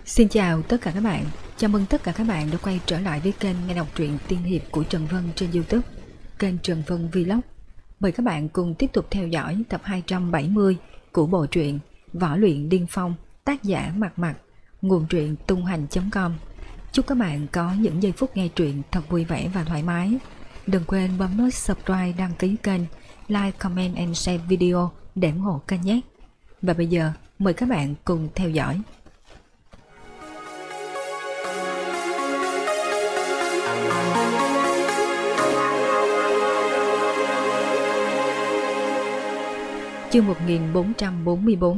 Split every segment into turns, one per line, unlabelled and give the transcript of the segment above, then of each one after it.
Xin chào tất cả các bạn, chào mừng tất cả các bạn đã quay trở lại với kênh nghe đọc truyện tiên hiệp của Trần Vân trên YouTube, kênh Trần Vân Vlog. Mời các bạn cùng tiếp tục theo dõi tập 270 của bộ truyện Võ Luyện Điên Phong, tác giả Mạc Mạc, nguồn truyện tonghanh.com. Chúc các bạn có những giây phút nghe truyện thật vui vẻ và thoải mái. Đừng quên bấm nút subscribe, đăng ký kênh, like, comment and share video để ủng hộ kênh nhé. Và bây giờ mời các bạn cùng theo dõi. Chương 1444.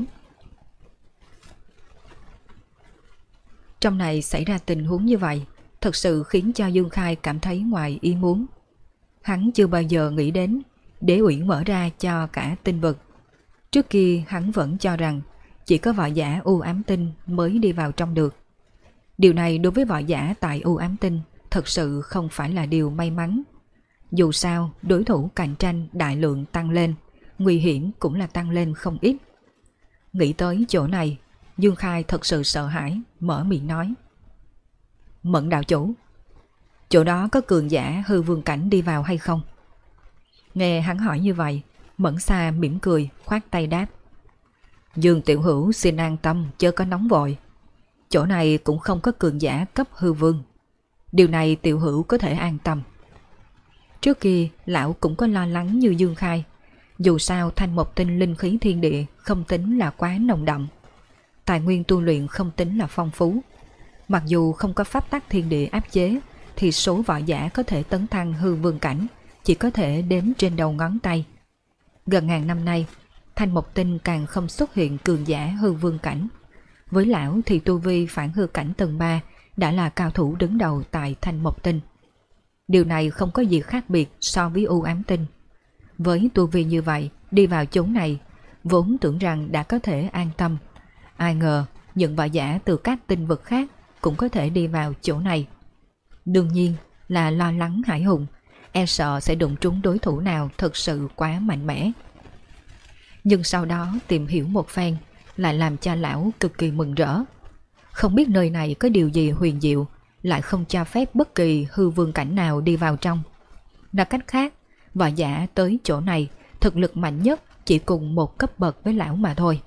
Trong này xảy ra tình huống như vậy thật sự khiến cho Dương Khai cảm thấy ngoài ý muốn. Hắn chưa bao giờ nghĩ đến Đế Uyển mở ra cho cả tinh vực. Trước kia hắn vẫn cho rằng chỉ có võ giả U Ám Tinh mới đi vào trong được. Điều này đối với võ giả tại U Ám Tinh thật sự không phải là điều may mắn. Dù sao đối thủ cạnh tranh đại lượng tăng lên, nguy hiểm cũng là tăng lên không ít. Nghĩ tới chỗ này, Dương Khai thật sự sợ hãi, mở miệng nói: Mẫn đạo chủ, chỗ đó có cường giả hư vương cảnh đi vào hay không? Nghe hắn hỏi như vậy, Mẫn Sa mỉm cười, khoát tay đáp: Dương tiểu hữu xin an tâm, chớ có nóng vội. Chỗ này cũng không có cường giả cấp hư vương. Điều này tiểu hữu có thể an tâm. Trước kia lão cũng có lo lắng như Dương Khai. Dù sao thanh mộc tinh linh khí thiên địa không tính là quá nồng đậm, tài nguyên tu luyện không tính là phong phú. Mặc dù không có pháp tắc thiên địa áp chế, thì số võ giả có thể tấn thăng hư vương cảnh chỉ có thể đếm trên đầu ngón tay. Gần ngàn năm nay, thanh mộc tinh càng không xuất hiện cường giả hư vương cảnh. Với lão thì tu vi phản hư cảnh tầng 3 đã là cao thủ đứng đầu tại thanh mộc tinh. Điều này không có gì khác biệt so với U Ám Tinh. Với tu vi như vậy, đi vào chốn này, vốn tưởng rằng đã có thể an tâm. Ai ngờ, những võ giả từ các tinh vực khác cũng có thể đi vào chỗ này. Đương nhiên là lo lắng hãi hùng, e sợ sẽ đụng trúng đối thủ nào thật sự quá mạnh mẽ. Nhưng sau đó tìm hiểu một phen, lại làm cho lão cực kỳ mừng rỡ. Không biết nơi này có điều gì huyền diệu, lại không cho phép bất kỳ hư vương cảnh nào đi vào trong. Nói cách khác, võ giả tới chỗ này thực lực mạnh nhất chỉ cùng một cấp bậc với lão mà thôi.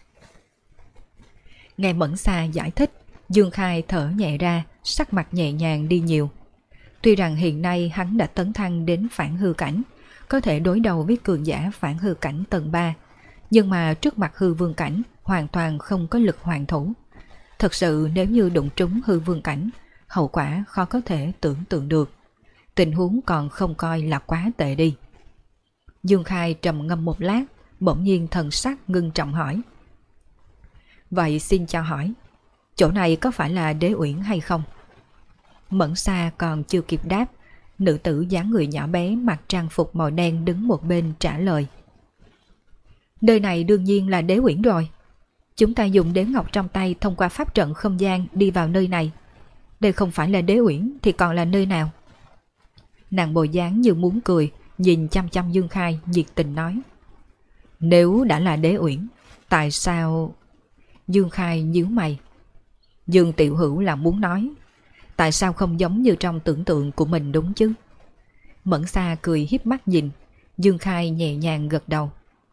Nghe Mẫn Sa giải thích, Dương Khai thở nhẹ ra, sắc mặt nhẹ nhàng đi nhiều. Tuy rằng hiện nay hắn đã tấn thăng đến phản hư cảnh, có thể đối đầu với cường giả phản hư cảnh tầng 3, nhưng mà trước mặt hư vương cảnh hoàn toàn không có lực hoàn thủ. Thật sự nếu như đụng trúng hư vương cảnh, hậu quả khó có thể tưởng tượng được. Tình huống còn không coi là quá tệ đi. Dương Khai trầm ngâm một lát, bỗng nhiên thần sắc ngưng trọng hỏi: Vậy xin cho hỏi, chỗ này có phải là Đế Uyển hay không? Mẫn Sa còn chưa kịp đáp, nữ tử dáng người nhỏ bé mặc trang phục màu đen đứng một bên trả lời: Nơi này đương nhiên là Đế Uyển rồi. Chúng ta dùng đế ngọc trong tay thông qua pháp trận không gian đi vào nơi này. Đây không phải là Đế Uyển thì còn là nơi nào? Nàng bộ dáng như muốn cười, nhìn chăm chăm Dương Khai nhiệt tình nói: Nếu đã là Đế Uyển, tại sao... Dương Khai nhíu mày. Dương tiểu hữu là muốn nói, tại sao không giống như trong tưởng tượng của mình đúng chứ? Mẫn Sa cười híp mắt nhìn, Dương Khai nhẹ nhàng gật đầu.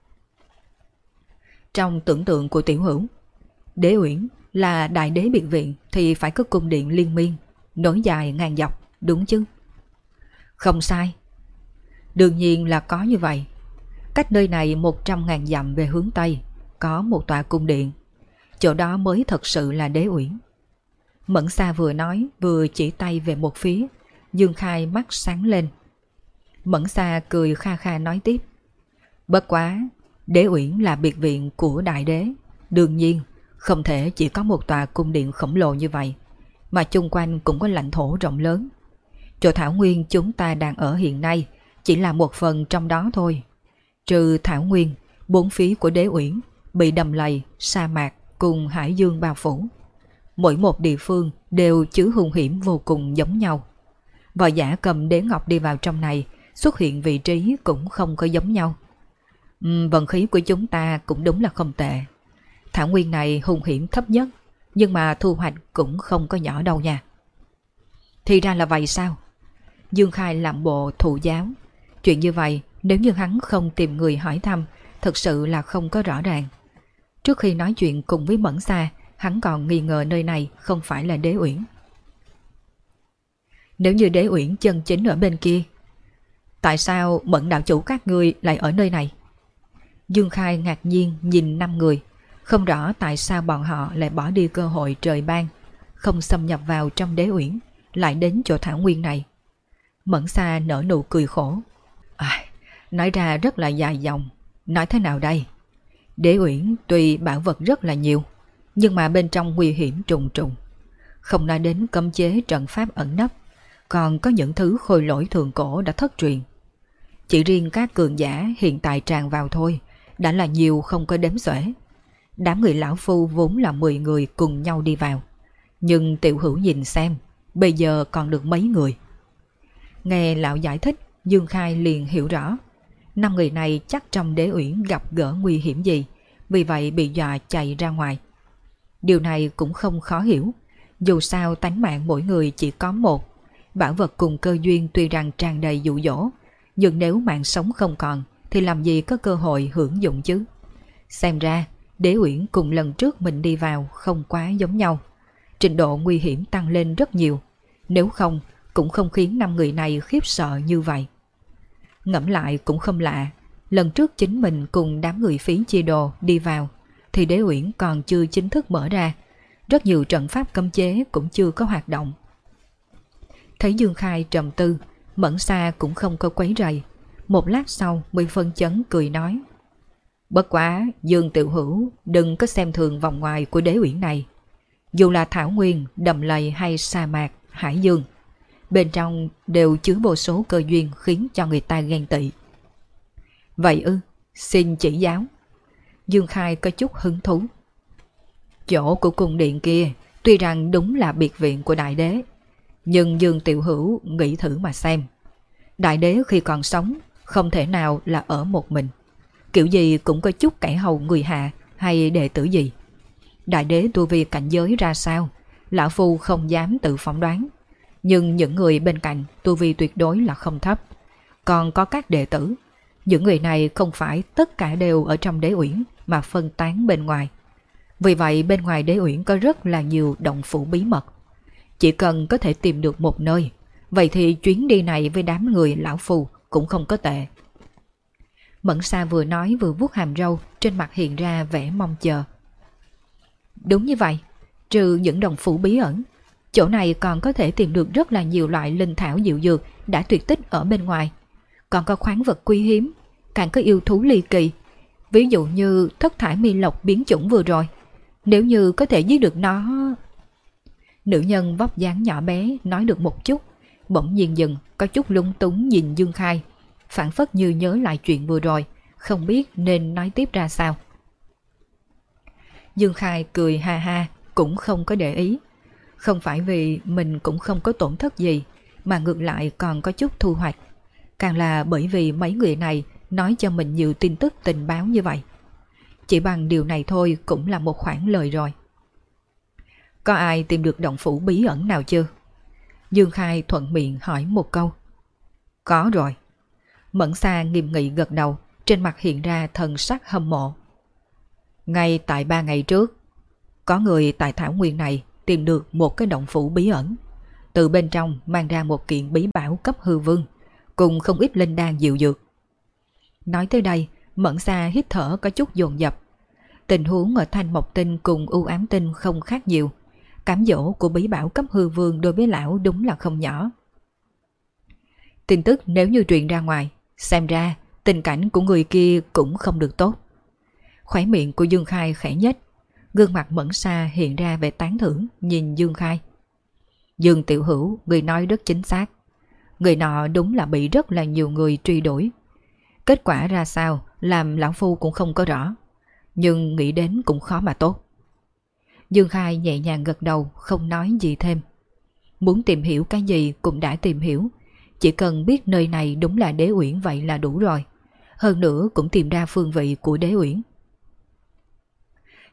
Trong tưởng tượng của tiểu hữu, Đế Uyển là đại đế biệt viện thì phải có cung điện liên miên, nối dài ngàn dọc, đúng chứ? Không sai. Đương nhiên là có như vậy. Cách nơi này 100.000 dặm về hướng Tây có một tòa cung điện. Chỗ đó mới thật sự là Đế Uyển. Mẫn Sa vừa nói vừa chỉ tay về một phía. Dương Khai mắt sáng lên. Mẫn Sa cười kha kha nói tiếp: Bất quá, Đế Uyển là biệt viện của đại đế. Đương nhiên không thể chỉ có một tòa cung điện khổng lồ như vậy, mà chung quanh cũng có lãnh thổ rộng lớn. Chỗ thảo nguyên chúng ta đang ở hiện nay chỉ là một phần trong đó thôi. Trừ thảo nguyên, bốn phía của Đế Uyển bị đầm lầy, sa mạc cùng hải dương bao phủ. Mỗi một địa phương đều chứa hung hiểm vô cùng giống nhau. Võ giả cầm đế ngọc đi vào trong này xuất hiện vị trí cũng không có giống nhau. Vận khí của chúng ta cũng đúng là không tệ. Thảo nguyên này hung hiểm thấp nhất, nhưng mà thu hoạch cũng không có nhỏ đâu nha. Thì ra là vậy sao? Dương Khai làm bộ thụ giáo. Chuyện như vậy nếu như hắn không tìm người hỏi thăm, thật sự là không có rõ ràng. Trước khi nói chuyện cùng với Mẫn Sa, hắn còn nghi ngờ nơi này không phải là Đế Uyển. Nếu như Đế Uyển chân chính ở bên kia, tại sao Mẫn đạo chủ các ngươi lại ở nơi này? Dương Khai ngạc nhiên nhìn 5 người, không rõ tại sao bọn họ lại bỏ đi cơ hội trời ban, không xâm nhập vào trong Đế Uyển, lại đến chỗ thảo nguyên này. Mẫn Sa nở nụ cười khổ. Nói ra rất là dài dòng, nói thế nào đây? Đế Uyển tuy bảo vật rất là nhiều, nhưng mà bên trong nguy hiểm trùng trùng. Không nói đến cấm chế trận pháp ẩn nấp, còn có những thứ khôi lỗi thượng cổ đã thất truyền. Chỉ riêng các cường giả hiện tại tràn vào thôi đã là nhiều không có đếm xuể. Đám người lão phu vốn là 10 người cùng nhau đi vào, nhưng Tiểu Hữu nhìn xem, bây giờ còn được mấy người. Nghe lão giải thích, Dương Khai liền hiểu rõ 5 người này chắc trong Đế Uyển gặp gỡ nguy hiểm gì, vì vậy bị dọa chạy ra ngoài. Điều này cũng không khó hiểu, dù sao tánh mạng mỗi người chỉ có một. Bảo vật cùng cơ duyên tuy rằng tràn đầy dụ dỗ, nhưng nếu mạng sống không còn thì làm gì có cơ hội hưởng dụng chứ. Xem ra Đế Uyển cùng lần trước mình đi vào không quá giống nhau, trình độ nguy hiểm tăng lên rất nhiều, nếu không cũng không khiến 5 người này khiếp sợ như vậy. Ngẫm lại cũng không lạ, lần trước chính mình cùng đám người phí chia đồ đi vào thì Đế Uyển còn chưa chính thức mở ra, rất nhiều trận pháp cấm chế cũng chưa có hoạt động. Thấy Dương Khai trầm tư, Mẫn Sa cũng không có quấy rầy, một lát sau mới phân chấn cười nói: Bất quá Dương Tiểu Hữu đừng có xem thường vòng ngoài của Đế Uyển này. Dù là thảo nguyên, đầm lầy hay sa mạc, hải dương, bên trong đều chứa vô số cơ duyên khiến cho người ta ghen tị. Vậy ư, xin chỉ giáo. Dương Khai có chút hứng thú. Chỗ của cung điện kia tuy rằng đúng là biệt viện của đại đế, nhưng Dương Tiểu Hữu nghĩ thử mà xem. Đại đế khi còn sống không thể nào là ở một mình, kiểu gì cũng có chút kẻ hầu người hạ hay đệ tử gì. Đại đế tu vi cảnh giới ra sao, lão phu không dám tự phỏng đoán, nhưng những người bên cạnh tu vi tuyệt đối là không thấp. Còn có các đệ tử, những người này không phải tất cả đều ở trong Đế Uyển mà phân tán bên ngoài. Vì vậy bên ngoài Đế Uyển có rất là nhiều động phủ bí mật. Chỉ cần có thể tìm được một nơi, vậy thì chuyến đi này với đám người lão phu cũng không có tệ. Mẫn Sa vừa nói vừa vuốt hàm râu, trên mặt hiện ra vẻ mong chờ. Đúng như vậy, trừ những động phủ bí ẩn, chỗ này còn có thể tìm được rất là nhiều loại linh thảo diệu dược đã tuyệt tích ở bên ngoài. Còn có khoáng vật quý hiếm, càng có yêu thú ly kỳ, ví dụ như thất thải mi lộc biến chủng vừa rồi. Nếu như có thể giết được nó... Nữ nhân vóc dáng nhỏ bé nói được một chút, bỗng nhiên dừng, có chút lúng túng nhìn Dương Khai, phảng phất như nhớ lại chuyện vừa rồi, không biết nên nói tiếp ra sao. Dương Khai cười ha ha, cũng không có để ý. Không phải vì mình cũng không có tổn thất gì, mà ngược lại còn có chút thu hoạch. Càng là bởi vì mấy người này nói cho mình nhiều tin tức tình báo như vậy. Chỉ bằng điều này thôi cũng là một khoản lời rồi. Có ai tìm được động phủ bí ẩn nào chưa? Dương Khai thuận miệng hỏi một câu. Có rồi. Mẫn Sa nghiêm nghị gật đầu, trên mặt hiện ra thần sắc hâm mộ. Ngay tại 3 ngày trước, có người tại thảo nguyên này tìm được một cái động phủ bí ẩn, từ bên trong mang ra một kiện bí bảo cấp hư vương, cùng không ít linh đan diệu dược. Nói tới đây, Mẫn Sa hít thở có chút dồn dập. Tình huống ở Thanh Mộc Tinh cùng U Ám Tinh không khác nhiều. Cám dỗ của bí bảo cấp hư vương đối với lão đúng là không nhỏ. Tin tức nếu như truyền ra ngoài, xem ra tình cảnh của người kia cũng không được tốt. Khóe miệng của Dương Khai khẽ nhếch, gương mặt Mẫn Sa hiện ra vẻ tán thưởng nhìn Dương Khai. Dương Tiểu Hữu, người nói rất chính xác. Người nọ đúng là bị rất là nhiều người truy đuổi. Kết quả ra sao làm lão phu cũng không có rõ, nhưng nghĩ đến cũng khó mà tốt. Dương Khai nhẹ nhàng gật đầu, không nói gì thêm. Muốn tìm hiểu cái gì cũng đã tìm hiểu, chỉ cần biết nơi này đúng là Đế Uyển vậy là đủ rồi. Hơn nữa cũng tìm ra phương vị của Đế Uyển.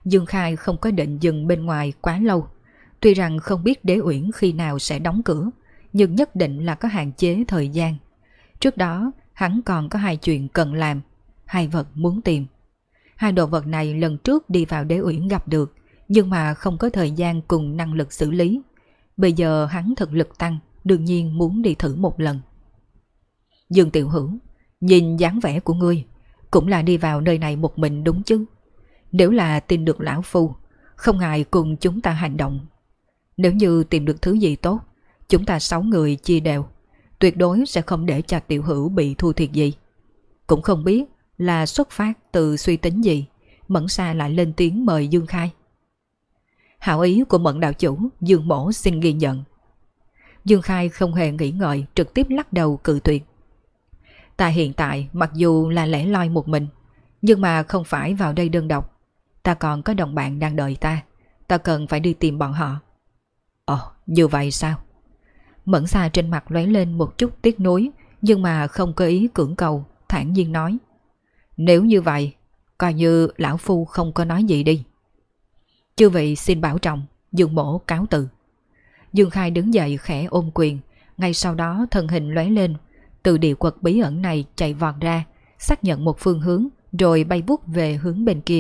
Dương Khai không có định dừng bên ngoài quá lâu. Tuy rằng không biết Đế Uyển khi nào sẽ đóng cửa, nhưng nhất định là có hạn chế thời gian. Trước đó, hắn còn có 2 chuyện cần làm, 2 vật muốn tìm. 2 đồ vật này lần trước đi vào Đế Uyển gặp được, nhưng mà không có thời gian cùng năng lực xử lý. Bây giờ hắn thực lực tăng, đương nhiên muốn đi thử một lần. Dương Tiểu Hữu, nhìn dáng vẻ của ngươi, cũng là đi vào nơi này một mình đúng chứ? Nếu là tìm được lão phu, không ngại cùng chúng ta hành động. Nếu như tìm được thứ gì tốt, chúng ta 6 người chia đều, tuyệt đối sẽ không để cho Tiểu Hữu bị thua thiệt gì. Cũng không biết là xuất phát từ suy tính gì, Mẫn Sa lại lên tiếng mời Dương Khai. Hảo ý của Mẫn đạo chủ, Dương mỗ xin ghi nhận. Dương Khai không hề nghĩ ngợi, trực tiếp lắc đầu cự tuyệt. Ta hiện tại mặc dù là lẻ loi một mình, nhưng mà không phải vào đây đơn độc. Ta còn có đồng bạn đang đợi ta, ta cần phải đi tìm bọn họ. Ồ, như vậy sao? Mẫn Sa trên mặt lóe lên một chút tiếc nuối, nhưng mà không có ý cưỡng cầu, thản nhiên nói. Nếu như vậy, coi như lão phu không có nói gì đi. Chư vị xin bảo trọng, Dương mỗ cáo từ. Dương Khai đứng dậy khẽ ôm quyền, ngay sau đó thân hình lóe lên, từ địa quật bí ẩn này chạy vọt ra, xác nhận một phương hướng, rồi bay vút về hướng bên kia.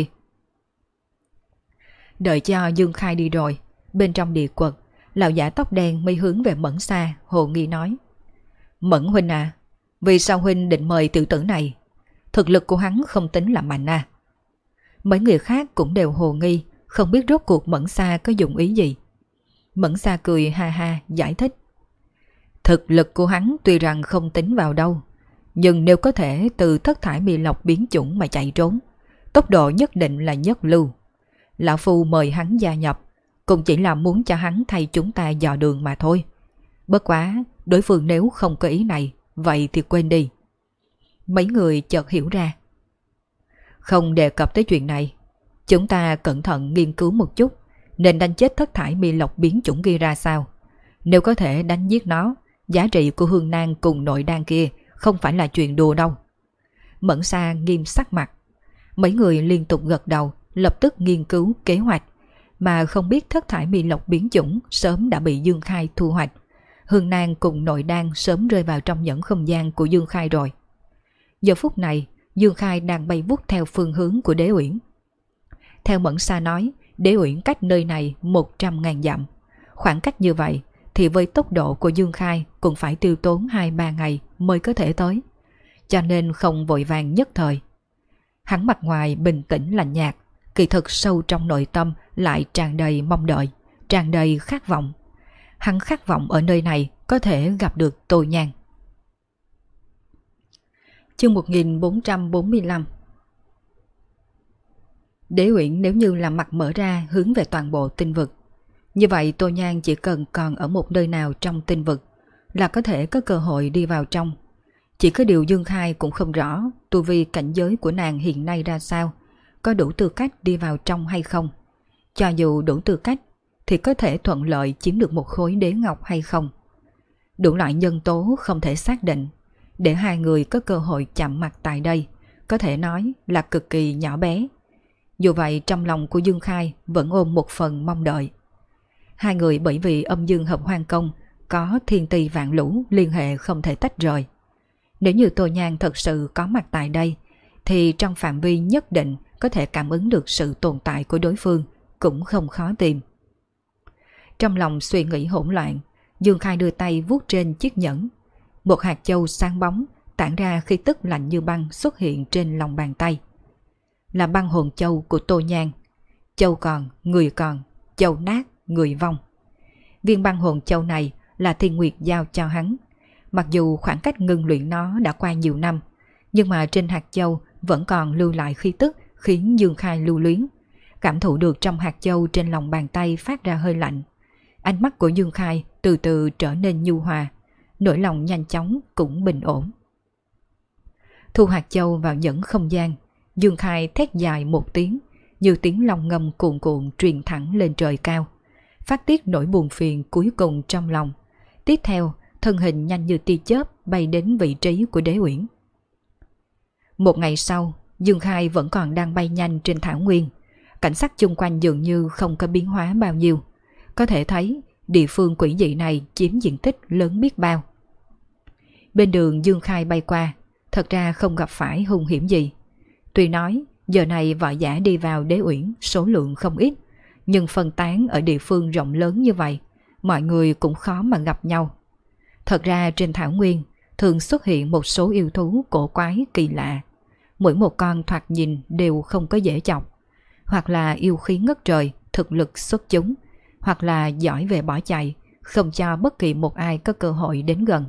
Đợi cho Dương Khai đi rồi, bên trong địa quật, lão giả tóc đen mới hướng về Mẫn Sa, hồ nghi nói. Mẫn huynh à, vì sao huynh định mời tiểu tử này? Thực lực của hắn không tính là mạnh à? Mấy người khác cũng đều hồ nghi, không biết rốt cuộc Mẫn Sa có dụng ý gì. Mẫn Sa cười ha ha giải thích. Thực lực của hắn tuy rằng không tính vào đâu, nhưng nếu có thể từ thất thải mì lộc biến chủng mà chạy trốn, tốc độ nhất định là nhất lưu. Lão phu mời hắn gia nhập, cũng chỉ là muốn cho hắn thay chúng ta dò đường mà thôi. Bất quá, đối phương nếu không có ý này, vậy thì quên đi. Mấy người chợt hiểu ra. Không đề cập tới chuyện này, chúng ta cẩn thận nghiên cứu một chút, nên đánh chết thất thải mi lộc biến chủng kia ra sao. Nếu có thể đánh giết nó, giá trị của hương nang cùng nội đan kia không phải là chuyện đùa đâu. Mẫn Sa nghiêm sắc mặt. Mấy người liên tục gật đầu, lập tức nghiên cứu kế hoạch, mà không biết thất thải mi lộc biến chủng sớm đã bị Dương Khai thu hoạch. Hương nang cùng nội đan sớm rơi vào trong nhẫn không gian của Dương Khai rồi. Giờ phút này, Dương Khai đang bay vút theo phương hướng của Đế Uyển. Theo Mẫn Sa nói, Đế Uyển cách nơi này 100.000 dặm. Khoảng cách như vậy thì với tốc độ của Dương Khai cũng phải tiêu tốn 2-3 ngày mới có thể tới. Cho nên không vội vàng nhất thời. Hắn mặt ngoài bình tĩnh lạnh nhạt, kỳ thực sâu trong nội tâm lại tràn đầy mong đợi, tràn đầy khát vọng. Hắn khát vọng ở nơi này có thể gặp được Tô Nhan. Chương 1445. Đế Uyển nếu như là mặt mở ra hướng về toàn bộ tinh vực, như vậy Tô Nhan chỉ cần còn ở một nơi nào trong tinh vực là có thể có cơ hội đi vào trong. Chỉ có điều Dương Khai cũng không rõ tu vi cảnh giới của nàng hiện nay ra sao, có đủ tư cách đi vào trong hay không. Cho dù đủ tư cách thì có thể thuận lợi chiếm được một khối đế ngọc hay không. Đủ loại nhân tố không thể xác định, để hai người có cơ hội chạm mặt tại đây, có thể nói là cực kỳ nhỏ bé. Dù vậy trong lòng của Dương Khai vẫn ôm một phần mong đợi. Hai người bởi vì âm dương hợp hoang công có thiên tì vạn lũ liên hệ không thể tách rời. Nếu như Tô Nhan thật sự có mặt tại đây, thì trong phạm vi nhất định có thể cảm ứng được sự tồn tại của đối phương, cũng không khó tìm. Trong lòng suy nghĩ hỗn loạn, Dương Khai đưa tay vuốt trên chiếc nhẫn. Một hạt châu sáng bóng tản ra khí tức lạnh như băng xuất hiện trên lòng bàn tay. Là băng hồn châu của Tô Nhan. Châu còn, người còn, châu nát, người vong. Viên băng hồn châu này là Thiên Nguyệt giao cho hắn. Mặc dù khoảng cách ngưng luyện nó đã qua nhiều năm, nhưng mà trên hạt châu vẫn còn lưu lại khí tức khiến Dương Khai lưu luyến. Cảm thụ được trong hạt châu trên lòng bàn tay phát ra hơi lạnh. Ánh mắt của Dương Khai từ từ trở nên nhu hòa, nỗi lòng nhanh chóng cũng bình ổn. Thu hạt châu vào nhẫn không gian, Dương Khai thét dài một tiếng, như tiếng long ngâm cuồn cuộn truyền thẳng lên trời cao, phát tiết nỗi buồn phiền cuối cùng trong lòng. Tiếp theo, thân hình nhanh như tia chớp bay đến vị trí của Đế Uyển. Một ngày sau, Dương Khai vẫn còn đang bay nhanh trên thảo nguyên. Cảnh sắc chung quanh dường như không có biến hóa bao nhiêu. Có thể thấy địa phương quỷ dị này chiếm diện tích lớn biết bao. Bên đường Dương Khai bay qua, thật ra không gặp phải hung hiểm gì. Tuy nói giờ này võ giả đi vào Đế Uyển số lượng không ít, nhưng phân tán ở địa phương rộng lớn như vậy, mọi người cũng khó mà gặp nhau. Thật ra trên thảo nguyên thường xuất hiện một số yêu thú cổ quái kỳ lạ. Mỗi một con thoạt nhìn đều không có dễ chọc. Hoặc là yêu khí ngất trời, thực lực xuất chúng, hoặc là giỏi về bỏ chạy, không cho bất kỳ một ai có cơ hội đến gần.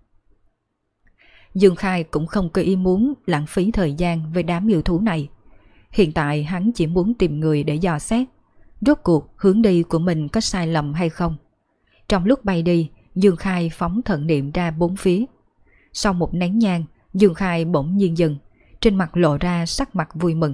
Dương Khai cũng không có ý muốn lãng phí thời gian với đám yêu thú này. Hiện tại hắn chỉ muốn tìm người để dò xét, rốt cuộc hướng đi của mình có sai lầm hay không. Trong lúc bay đi, Dương Khai phóng thần niệm ra bốn phía. Sau một nén nhang, Dương Khai bỗng nhiên dừng, trên mặt lộ ra sắc mặt vui mừng.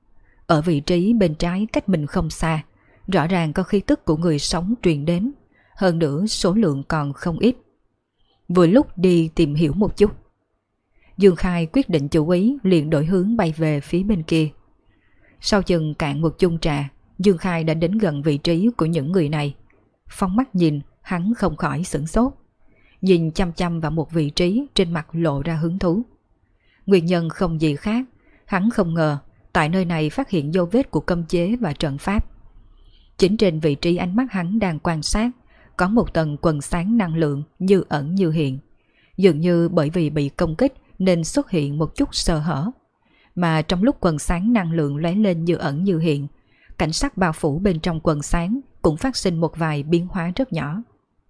Ở vị trí bên trái cách mình không xa, rõ ràng có khí tức của người sống truyền đến, hơn nữa số lượng còn không ít. Vừa lúc đi tìm hiểu một chút, Dương Khai quyết định chú ý liền đổi hướng bay về phía bên kia. Sau chừng cạn một chung trà, Dương Khai đã đến gần vị trí của những người này. Phóng mắt nhìn, hắn không khỏi sửng sốt. Nhìn chăm chăm vào một vị trí, trên mặt lộ ra hứng thú. Nguyên nhân không gì khác, hắn không ngờ tại nơi này phát hiện dấu vết của cấm chế và trận pháp. Chính trên vị trí ánh mắt hắn đang quan sát, có một tầng quầng sáng năng lượng như ẩn như hiện. Dường như bởi vì bị công kích nên xuất hiện một chút sơ hở. Mà trong lúc quầng sáng năng lượng lóe lên như ẩn như hiện, cảnh sắc bao phủ bên trong quầng sáng cũng phát sinh một vài biến hóa rất nhỏ.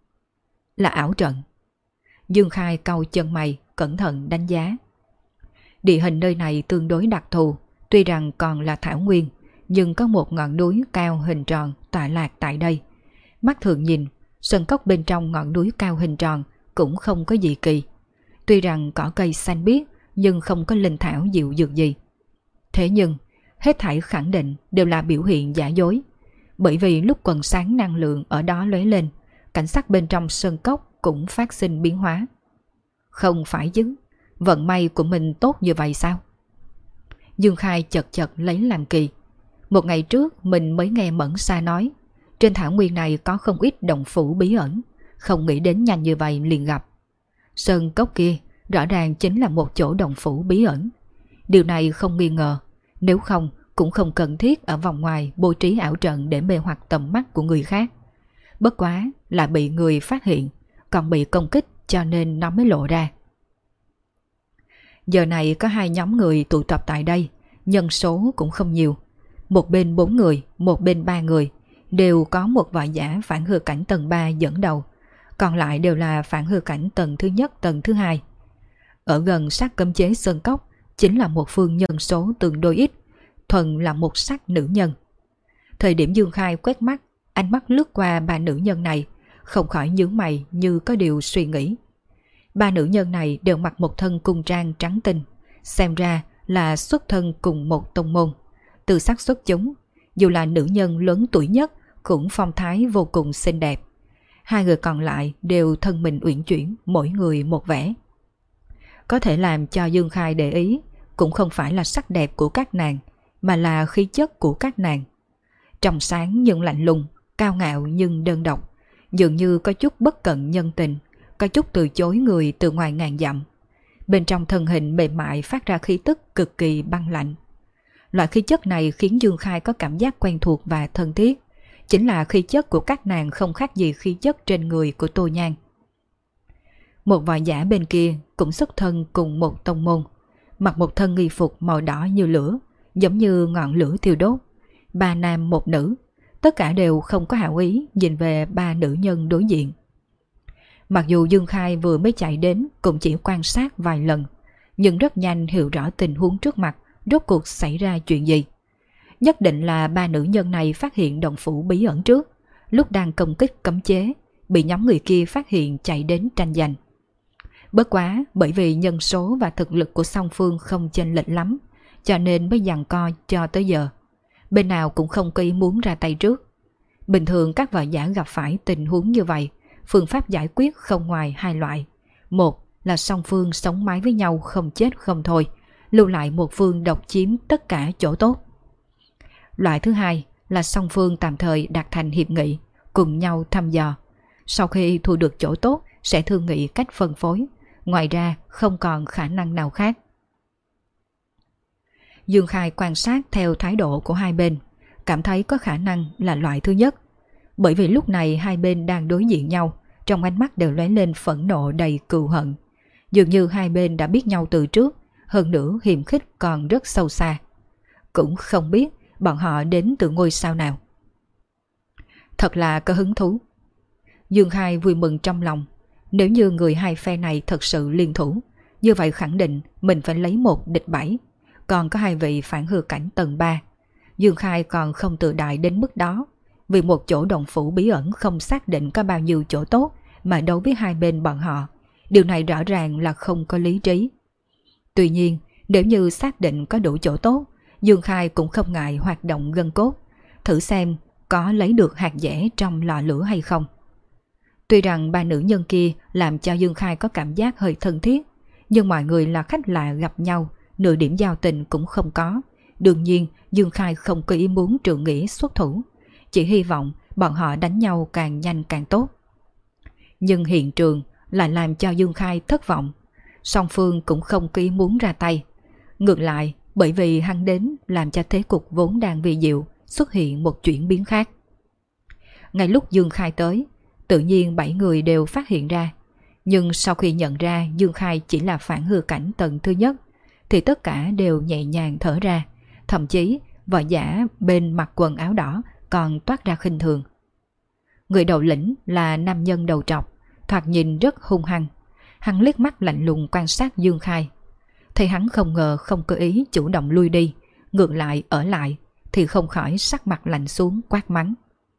Là ảo trận. Dương Khai cau chân mày, cẩn thận đánh giá. Địa hình nơi này tương đối đặc thù, tuy rằng còn là thảo nguyên, nhưng có một ngọn núi cao hình tròn tọa lạc tại đây. Mắt thường nhìn, sơn cốc bên trong ngọn núi cao hình tròn cũng không có gì kỳ. Tuy rằng cỏ cây xanh biếc, nhưng không có linh thảo dịu dược gì. Thế nhưng, hết thảy khẳng định đều là biểu hiện giả dối. Bởi vì lúc quầng sáng năng lượng ở đó lóe lên, cảnh sắc bên trong sơn cốc cũng phát sinh biến hóa. Không phải chứ, vận may của mình tốt như vậy sao? Dương Khai chật chật lấy làm kỳ. Một ngày trước mình mới nghe Mẫn Sa nói, trên thảo nguyên này có không ít động phủ bí ẩn, không nghĩ đến nhanh như vậy liền gặp. Sơn cốc kia rõ ràng chính là một chỗ động phủ bí ẩn. Điều này không nghi ngờ, nếu không cũng không cần thiết ở vòng ngoài bố trí ảo trận để mê hoặc tầm mắt của người khác. Bất quá là bị người phát hiện, còn bị công kích cho nên nó mới lộ ra. Giờ này có hai nhóm người tụ tập tại đây, nhân số cũng không nhiều. Một bên 4 người, một bên 3 người, đều có một võ giả phản hư cảnh tầng 3 dẫn đầu, còn lại đều là phản hư cảnh tầng thứ nhất, tầng thứ hai. Ở gần sát cấm chế sơn cốc chính là một phương nhân số tương đối ít, thuần là một sắc nữ nhân. Thời điểm Dương Khai quét mắt, ánh mắt lướt qua 3 nữ nhân này, không khỏi nhướng mày như có điều suy nghĩ. 3 nữ nhân này đều mặc một thân cung trang trắng tinh, xem ra là xuất thân cùng một tông môn. Từ sắc xuất chúng, dù là nữ nhân lớn tuổi nhất cũng phong thái vô cùng xinh đẹp. Hai người còn lại đều thân mình uyển chuyển, mỗi người một vẻ. Có thể làm cho Dương Khai để ý cũng không phải là sắc đẹp của các nàng, mà là khí chất của các nàng. Trong sáng nhưng lạnh lùng, cao ngạo nhưng đơn độc, dường như có chút bất cận nhân tình, có chút từ chối người từ ngoài ngàn dặm. Bên trong thân hình mềm mại phát ra khí tức cực kỳ băng lạnh. Loại khí chất này khiến Dương Khai có cảm giác quen thuộc và thân thiết, chính là khí chất của các nàng không khác gì khí chất trên người của Tô Nhan. Một võ giả bên kia cũng xuất thân cùng một tông môn, mặc một thân nghi phục màu đỏ như lửa, giống như ngọn lửa thiêu đốt. 3 nam 1 nữ, tất cả đều không có hảo ý nhìn về 3 nữ nhân đối diện. Mặc dù Dương Khai vừa mới chạy đến cũng chỉ quan sát vài lần, nhưng rất nhanh hiểu rõ tình huống trước mặt, rốt cuộc xảy ra chuyện gì. Nhất định là 3 nữ nhân này phát hiện động phủ bí ẩn trước, lúc đang công kích cấm chế, bị nhóm người kia phát hiện chạy đến tranh giành. Bất quá bởi vì nhân số và thực lực của song phương không chênh lệch lắm, cho nên mới giằng co cho tới giờ. Bên nào cũng không có ý muốn ra tay trước. Bình thường các võ giả gặp phải tình huống như vậy, phương pháp giải quyết không ngoài 2 loại. Một là song phương sống mái với nhau không chết không thôi, lưu lại một phương độc chiếm tất cả chỗ tốt. Loại thứ hai là song phương tạm thời đạt thành hiệp nghị, cùng nhau thăm dò. Sau khi thu được chỗ tốt sẽ thương nghị cách phân phối, ngoài ra không còn khả năng nào khác. Dương Khai quan sát theo thái độ của hai bên, cảm thấy có khả năng là loại thứ nhất. Bởi vì lúc này hai bên đang đối diện nhau, trong ánh mắt đều lóe lên phẫn nộ đầy cừu hận. Dường như hai bên đã biết nhau từ trước, hơn nữa hiềm khích còn rất sâu xa. Cũng không biết bọn họ đến từ ngôi sao nào. Thật là có hứng thú. Dương Khai vui mừng trong lòng. Nếu như người hai phe này thật sự liên thủ, như vậy khẳng định mình phải lấy 1 địch 7. Còn có 2 vị phản hư cảnh tầng 3. Dương Khai còn không tự đại đến mức đó. Vì một chỗ động phủ bí ẩn không xác định có bao nhiêu chỗ tốt mà đấu với hai bên bọn họ. Điều này rõ ràng là không có lý trí. Tuy nhiên, nếu như xác định có đủ chỗ tốt, Dương Khai cũng không ngại hoạt động gân cốt, thử xem có lấy được hạt dẻ trong lò lửa hay không. Tuy rằng 3 nữ nhân kia làm cho Dương Khai có cảm giác hơi thân thiết, nhưng mọi người là khách lạ gặp nhau, nửa điểm giao tình cũng không có. Đương nhiên, Dương Khai không có ý muốn Trượng Nghĩa xuất thủ, chỉ hy vọng bọn họ đánh nhau càng nhanh càng tốt. Nhưng hiện trường lại làm cho Dương Khai thất vọng. Song phương cũng không có ý muốn ra tay. Ngược lại, bởi vì hắn đến làm cho thế cục vốn đang vi diệu xuất hiện một chuyển biến khác. Ngay lúc Dương Khai tới, tự nhiên 7 người đều phát hiện ra. Nhưng sau khi nhận ra Dương Khai chỉ là phản hư cảnh tầng thứ nhất, thì tất cả đều nhẹ nhàng thở ra. Thậm chí võ giả bên mặc quần áo đỏ còn toát ra khinh thường. Người đầu lĩnh là nam nhân đầu trọc, thoạt nhìn rất hung hăng. Hắn liếc mắt lạnh lùng quan sát Dương Khai. Thấy hắn không ngờ không có ý chủ động lui đi, ngược lại ở lại, thì không khỏi sắc mặt lạnh xuống quát mắng.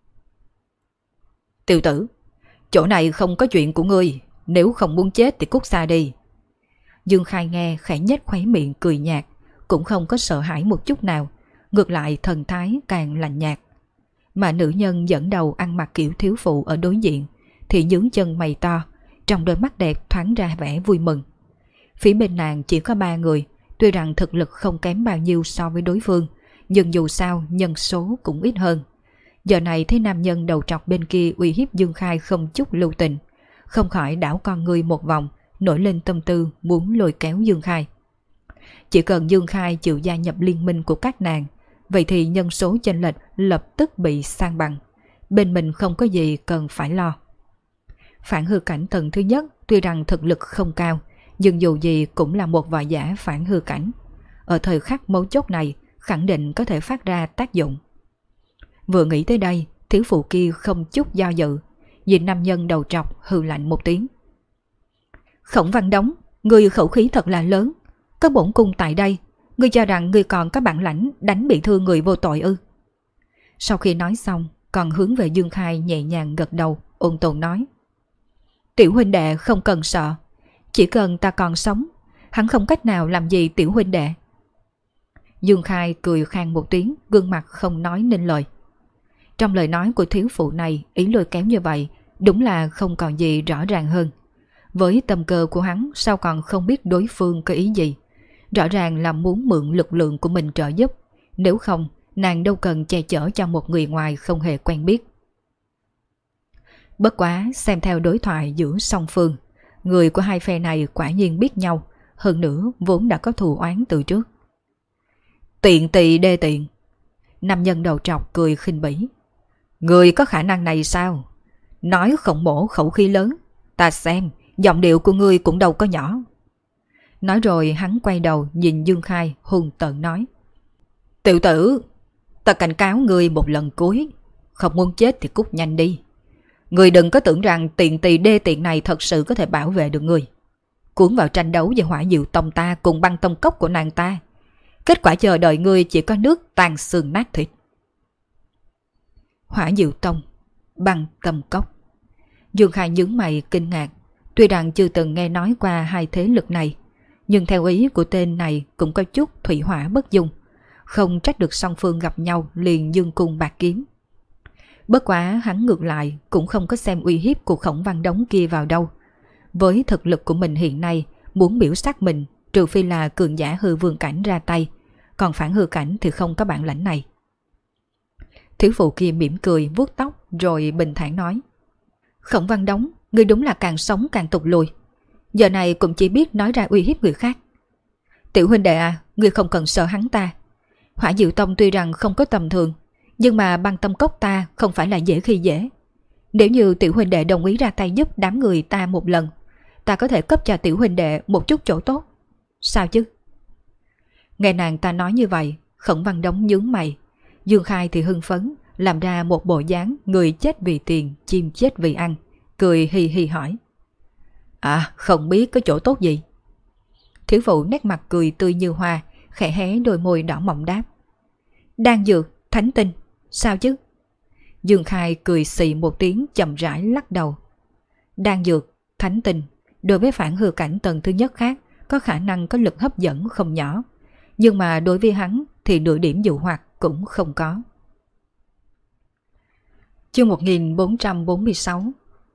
Tiểu tử, chỗ này không có chuyện của ngươi, nếu không muốn chết thì cút xa đi. Dương Khai nghe khẽ nhếch khóe miệng cười nhạt, cũng không có sợ hãi một chút nào, ngược lại thần thái càng lạnh nhạt. Mà nữ nhân dẫn đầu ăn mặc kiểu thiếu phụ ở đối diện thì nhướng chân mày to, trong đôi mắt đẹp thoáng ra vẻ vui mừng. Phía bên nàng chỉ có 3 người, tuy rằng thực lực không kém bao nhiêu so với đối phương, nhưng dù sao nhân số cũng ít hơn. Giờ này thấy nam nhân đầu trọc bên kia uy hiếp Dương Khai không chút lưu tình, không khỏi đảo con người một vòng, nổi lên tâm tư muốn lôi kéo Dương Khai. Chỉ cần Dương Khai chịu gia nhập liên minh của các nàng, vậy thì nhân số chênh lệch lập tức bị san bằng. Bên mình không có gì cần phải lo. Phản hư cảnh tầng thứ nhất tuy rằng thực lực không cao, nhưng dù gì cũng là một võ giả phản hư cảnh. Ở thời khắc mấu chốt này, khẳng định có thể phát ra tác dụng. Vừa nghĩ tới đây, thiếu phụ kia không chút do dự, nhìn nam nhân đầu trọc hừ lạnh một tiếng. Khổng Văn Đống, ngươi khẩu khí thật là lớn. Có bổn cung tại đây, ngươi cho rằng ngươi còn có bản lãnh đánh bị thương người vô tội ư? Sau khi nói xong, còn hướng về Dương Khai nhẹ nhàng gật đầu, ôn tồn nói. Tiểu huynh đệ không cần sợ, chỉ cần ta còn sống, hắn không cách nào làm gì tiểu huynh đệ. Dương Khai cười khang một tiếng, gương mặt không nói nên lời. Trong lời nói của thiếu phụ này, ý lôi kéo như vậy, đúng là không còn gì rõ ràng hơn. Với tâm cơ của hắn, sao còn không biết đối phương có ý gì? Rõ ràng là muốn mượn lực lượng của mình trợ giúp. Nếu không, nàng đâu cần che chở cho một người ngoài không hề quen biết. Bất quá, xem theo đối thoại giữa song phương, người của hai phe này quả nhiên biết nhau, hơn nữa vốn đã có thù oán từ trước. Tiện tỳ đê tiện. Nam nhân đầu trọc cười khinh bỉ. Người có khả năng này sao? Nói khổng mổ khẩu khí lớn, ta xem giọng điệu của ngươi cũng đâu có nhỏ. Nói rồi hắn quay đầu nhìn Dương Khai hung tợn nói. Tiểu tử, ta cảnh cáo ngươi một lần cuối, không muốn chết thì cút nhanh đi. Ngươi đừng có tưởng rằng tiện tỳ đê tiện này thật sự có thể bảo vệ được ngươi. Cuốn vào tranh đấu với Hỏa Diệu Tông ta cùng Băng Tông Cốc của nàng ta, kết quả chờ đợi ngươi chỉ có nước tan xương nát thịt. Hỏa Diệu Tông, Băng Tông Cốc. Dương Khai nhướng mày kinh ngạc. Tuy rằng chưa từng nghe nói qua hai thế lực này, nhưng theo ý của tên này cũng có chút thủy hỏa bất dung. Không trách được song phương gặp nhau liền dương cung bạc kiếm. Bất quá hắn ngược lại cũng không có xem uy hiếp của Khổng Văn Đống kia vào đâu. Với thực lực của mình hiện nay, muốn biểu xác mình trừ phi là cường giả hư vương cảnh ra tay, còn phản hư cảnh thì không có bản lãnh này. Thiếu phụ kia mỉm cười vuốt tóc rồi bình thản nói: Khổng Văn Đống, ngươi đúng là càng sống càng tụt lùi. Giờ này cũng chỉ biết nói ra uy hiếp người khác. Tiểu huynh đệ à, ngươi không cần sợ hắn ta. Hỏa Diệu Tông tuy rằng không có tầm thường, nhưng mà băng tâm cốc ta không phải là dễ khi dễ. Nếu như tiểu huynh đệ đồng ý ra tay giúp đám người ta một lần, ta có thể cấp cho tiểu huynh đệ một chút chỗ tốt. Sao chứ? Nghe nàng ta nói như vậy, Khổng Văn Đống nhướng mày. Dương Khai thì hưng phấn, làm ra một bộ dáng người chết vì tiền, chim chết vì ăn, cười hì hì hỏi: không biết có chỗ tốt gì? Thiếu phụ nét mặt cười tươi như hoa, khẽ hé đôi môi đỏ mọng đáp: Đan dược, thánh tinh, sao chứ? Dương Khai cười xì một tiếng chậm rãi lắc đầu. Đan dược, thánh tinh, đối với phản hư cảnh tầng thứ nhất khác có khả năng có lực hấp dẫn không nhỏ, nhưng mà đối với hắn thì nửa điểm dụ hoặc cũng không có. Chương 1446.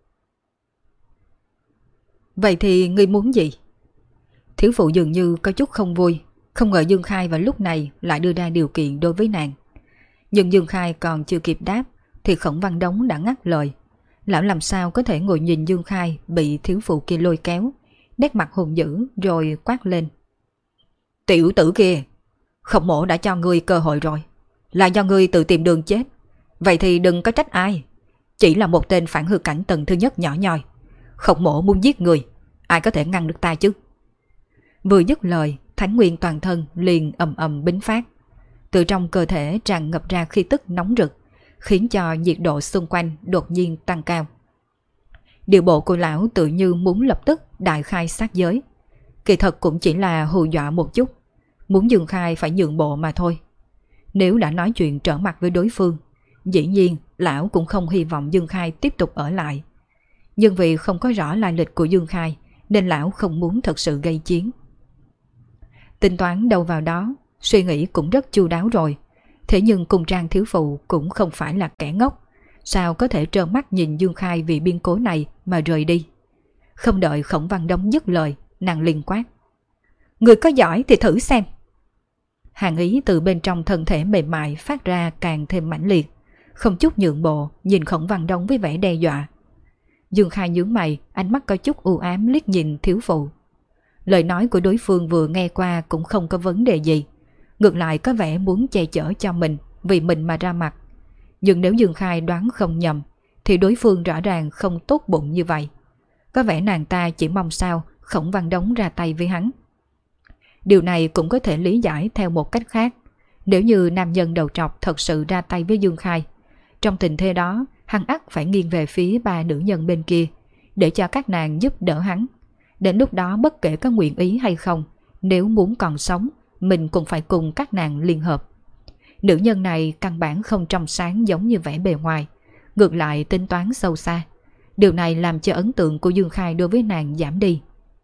Vậy thì ngươi muốn gì? Thiếu phụ dường như có chút không vui, không ngờ Dương Khai vào lúc này lại đưa ra điều kiện đối với nàng. Nhưng Dương Khai còn chưa kịp đáp thì Khổng Văn Đống đã ngắt lời. Lão làm sao có thể ngồi nhìn Dương Khai bị thiếu phụ kia lôi kéo, nét mặt hùng dữ rồi quát lên: Tiểu tử kia, Khổng mỗ đã cho ngươi cơ hội rồi, là do ngươi tự tìm đường chết. Vậy thì đừng có trách ai. Chỉ là một tên phản hư cảnh tầng thứ nhất nhỏ nhoi. Khổng mỗ muốn giết người, ai có thể ngăn được ta chứ? Vừa dứt lời, thánh nguyên toàn thân liền ầm ầm bính phát. Từ trong cơ thể tràn ngập ra khí tức nóng rực, khiến cho nhiệt độ xung quanh đột nhiên tăng cao. Điều bộ của lão tự như muốn lập tức đại khai sát giới. Kỳ thật cũng chỉ là hù dọa một chút, muốn Dương Khai phải nhượng bộ mà thôi. Nếu đã nói chuyện trở mặt với đối phương, dĩ nhiên lão cũng không hy vọng Dương Khai tiếp tục ở lại. Nhưng vì không có rõ lai lịch của Dương Khai nên lão không muốn thật sự gây chiến. Tính toán đâu vào đó, suy nghĩ cũng rất chu đáo rồi. Thế nhưng Cung Trang thiếu phụ cũng không phải là kẻ ngốc, sao có thể trơ mắt nhìn Dương Khai vì biến cố này mà rời đi. Không đợi Khổng Văn Đống dứt lời, nàng liền quát: Người có giỏi thì thử xem. Hàn ý từ bên trong thân thể mềm mại phát ra càng thêm mãnh liệt, không chút nhượng bộ nhìn Khổng Văn Đống với vẻ đe dọa. Dương Khai nhướng mày, ánh mắt có chút u ám liếc nhìn thiếu phụ. Lời nói của đối phương vừa nghe qua cũng không có vấn đề gì, ngược lại có vẻ muốn che chở cho mình vì mình mà ra mặt. Nhưng nếu Dương Khai đoán không nhầm thì đối phương rõ ràng không tốt bụng như vậy. Có vẻ nàng ta chỉ mong sao Khổng Văn Đống ra tay với hắn. Điều này cũng có thể lý giải theo một cách khác. Nếu như nam nhân đầu trọc thật sự ra tay với Dương Khai, trong tình thế đó hắn ắt phải nghiêng về phía ba nữ nhân bên kia để cho các nàng giúp đỡ hắn. Đến lúc đó bất kể có nguyện ý hay không, nếu muốn còn sống, mình cũng phải cùng các nàng liên hợp. Nữ nhân này căn bản không trong sáng giống như vẻ bề ngoài, ngược lại tính toán sâu xa. Điều này làm cho ấn tượng của Dương Khai đối với nàng giảm đi.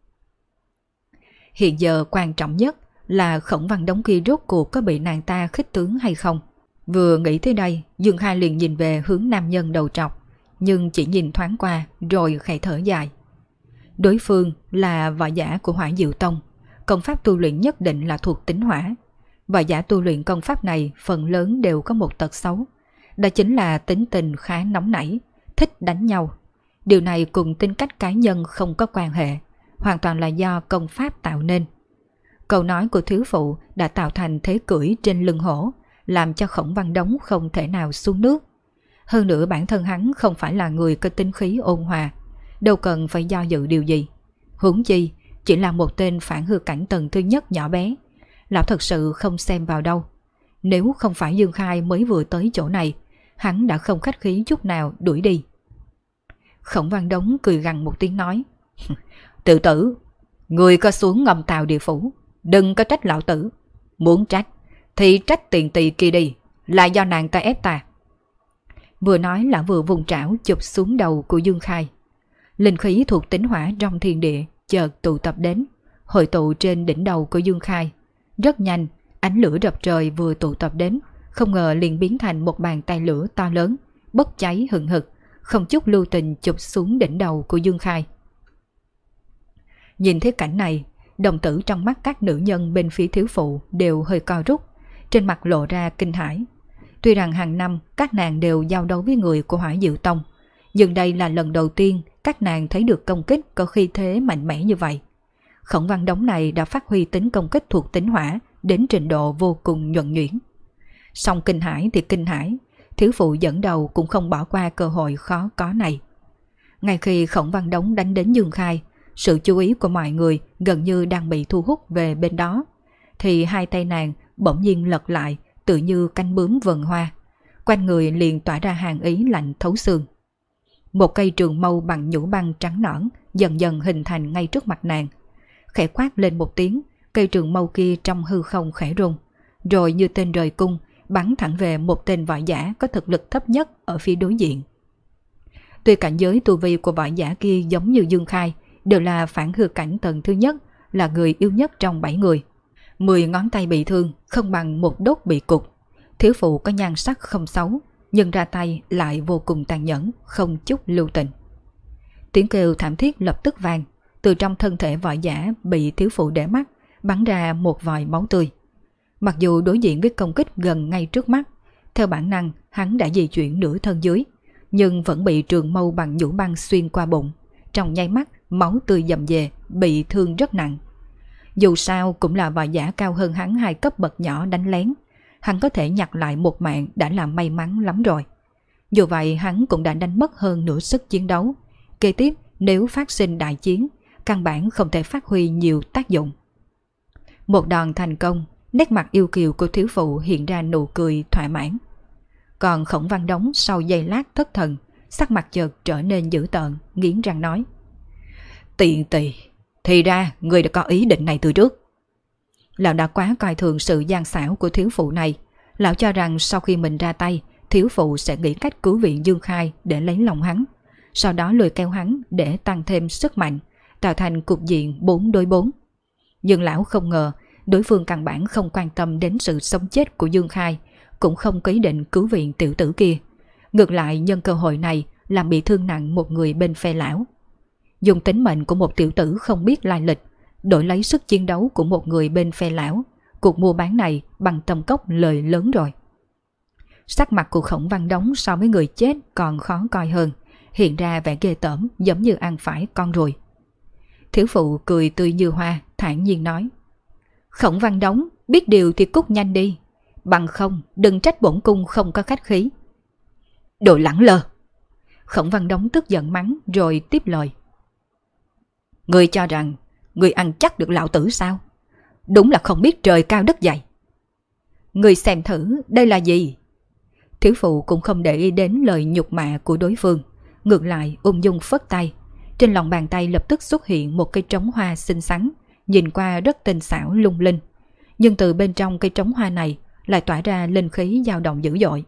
Hiện giờ quan trọng nhất là Khổng Văn Đống kia rốt cuộc có bị nàng ta khích tướng hay không. Vừa nghĩ tới đây, Dương Khai liền nhìn về hướng nam nhân đầu trọc, nhưng chỉ nhìn thoáng qua rồi khẽ thở dài. Đối phương là võ giả của Hỏa Diệu Tông, công pháp tu luyện nhất định là thuộc tính hỏa. Võ giả tu luyện công pháp này phần lớn đều có một tật xấu, đó chính là tính tình khá nóng nảy, thích đánh nhau. Điều này cùng tính cách cá nhân không có quan hệ, hoàn toàn là do công pháp tạo nên. Câu nói của thiếu phụ đã tạo thành thế cưỡi trên lưng hổ, làm cho Khổng Văn Đống không thể nào xuống nước. Hơn nữa bản thân hắn không phải là người có tính khí ôn hòa, đâu cần phải do dự điều gì. Huống chi chỉ là một tên phản hư cảnh tầng thứ nhất nhỏ bé, lão thật sự không xem vào đâu. Nếu không phải Dương Khai mới vừa tới chỗ này, hắn đã không khách khí chút nào đuổi đi. Khổng Văn Đống cười gằn một tiếng nói: Tự tử, người có xuống ngầm tàu địa phủ, đừng có trách lão tử. Muốn trách thì trách tiền tỳ kia đi, là do nàng ta ép ta. Vừa nói là vừa vùng trảo chụp xuống đầu của Dương Khai. Linh khí thuộc tính hỏa trong thiên địa chợt tụ tập đến, hội tụ trên đỉnh đầu của Dương Khai. Rất nhanh, ánh lửa rập trời vừa tụ tập đến, không ngờ liền biến thành một bàn tay lửa to lớn, bốc cháy hừng hực, không chút lưu tình chụp xuống đỉnh đầu của Dương Khai. Nhìn thấy cảnh này, đồng tử trong mắt các nữ nhân bên phía thiếu phụ đều hơi co rút, trên mặt lộ ra kinh hãi. Tuy rằng hàng năm các nàng đều giao đấu với người của Hỏa Diệu Tông, nhưng đây là lần đầu tiên các nàng thấy được công kích có khí thế mạnh mẽ như vậy. Khổng Văn Đống này đã phát huy tính công kích thuộc tính hỏa đến trình độ vô cùng nhuần nhuyễn. Song kinh hãi thì kinh hãi, thiếu phụ dẫn đầu cũng không bỏ qua cơ hội khó có này. Ngay khi Khổng Văn Đống đánh đến Dương Khai, sự chú ý của mọi người gần như đang bị thu hút về bên đó, thì hai tay nàng bỗng nhiên lật lại, tự như cánh bướm vần hoa. Quanh người liền tỏa ra hàn ý lạnh thấu xương. Một cây trường mâu bằng nhũ băng trắng nõn dần dần hình thành ngay trước mặt nàng. Khẽ quát lên một tiếng, cây trường mâu kia trong hư không khẽ rung, rồi như tên rời cung bắn thẳng về một tên võ giả có thực lực thấp nhất ở phía đối diện. Tuy cảnh giới tu vi của võ giả kia giống như Dương Khai, đều là phản hư cảnh tầng thứ nhất, là người yếu nhất trong 7 người. 10 ngón tay bị thương không bằng một đốt bị cục. Thiếu phụ có nhan sắc không xấu, nhưng ra tay lại vô cùng tàn nhẫn, không chút lưu tình. Tiếng kêu thảm thiết lập tức vang, từ trong thân thể võ giả bị thiếu phụ để mắt bắn ra một vòi máu tươi. Mặc dù đối diện với công kích gần ngay trước mắt, theo bản năng hắn đã di chuyển nửa thân dưới, nhưng vẫn bị trường mâu bằng nhũ băng xuyên qua bụng. Trong nháy mắt máu tươi dầm về, bị thương rất nặng. Dù sao cũng là võ giả cao hơn hắn 2 cấp bậc nhỏ đánh lén, hắn có thể nhặt lại một mạng đã là may mắn lắm rồi. Dù vậy hắn cũng đã đánh mất hơn nửa sức chiến đấu. Kế tiếp nếu phát sinh đại chiến, căn bản không thể phát huy nhiều tác dụng. Một đòn thành công, nét mặt yêu kiều của thiếu phụ hiện ra nụ cười thỏa mãn. Còn Khổng Văn Đống sau giây lát thất thần, sắc mặt chợt trở nên dữ tợn, nghiến răng nói: Tiện tỳ, thì ra người đã có ý định này từ trước. Lão đã quá coi thường sự gian xảo của thiếu phụ này. Lão cho rằng sau khi mình ra tay, thiếu phụ sẽ nghĩ cách cứu viện Dương Khai để lấy lòng hắn, sau đó lôi kéo hắn để tăng thêm sức mạnh, tạo thành cục diện 4 đối 4. Nhưng lão không ngờ đối phương căn bản không quan tâm đến sự sống chết của Dương Khai, cũng không có ý định cứu viện tiểu tử kia. Ngược lại nhân cơ hội này làm bị thương nặng một người bên phe lão. Dùng tính mệnh của một tiểu tử không biết lai lịch đổi lấy sức chiến đấu của một người bên phe lão, cuộc mua bán này bằng tầm cốc lời lớn rồi. Sắc mặt của Khổng Văn Đống so với người chết còn khó coi hơn, hiện ra vẻ ghê tởm giống như ăn phải con ruồi. Thiếu phụ cười tươi như hoa, thản nhiên nói: Khổng Văn Đống, biết điều thì cút nhanh đi, bằng không đừng trách bổn cung không có khách khí. Đồ lẳng lơ! Khổng Văn Đống tức giận mắng rồi tiếp lời: Ngươi cho rằng ngươi ăn chắc được lão tử sao? Đúng là không biết trời cao đất dày. Ngươi xem thử đây là gì? Thiếu phụ cũng không để ý đến lời nhục mạ của đối phương, ngược lại ung dung phất tay. Trên lòng bàn tay lập tức xuất hiện một cây trống hoa xinh xắn, nhìn qua rất tinh xảo lung linh. Nhưng từ bên trong cây trống hoa này lại tỏa ra linh khí dao động dữ dội.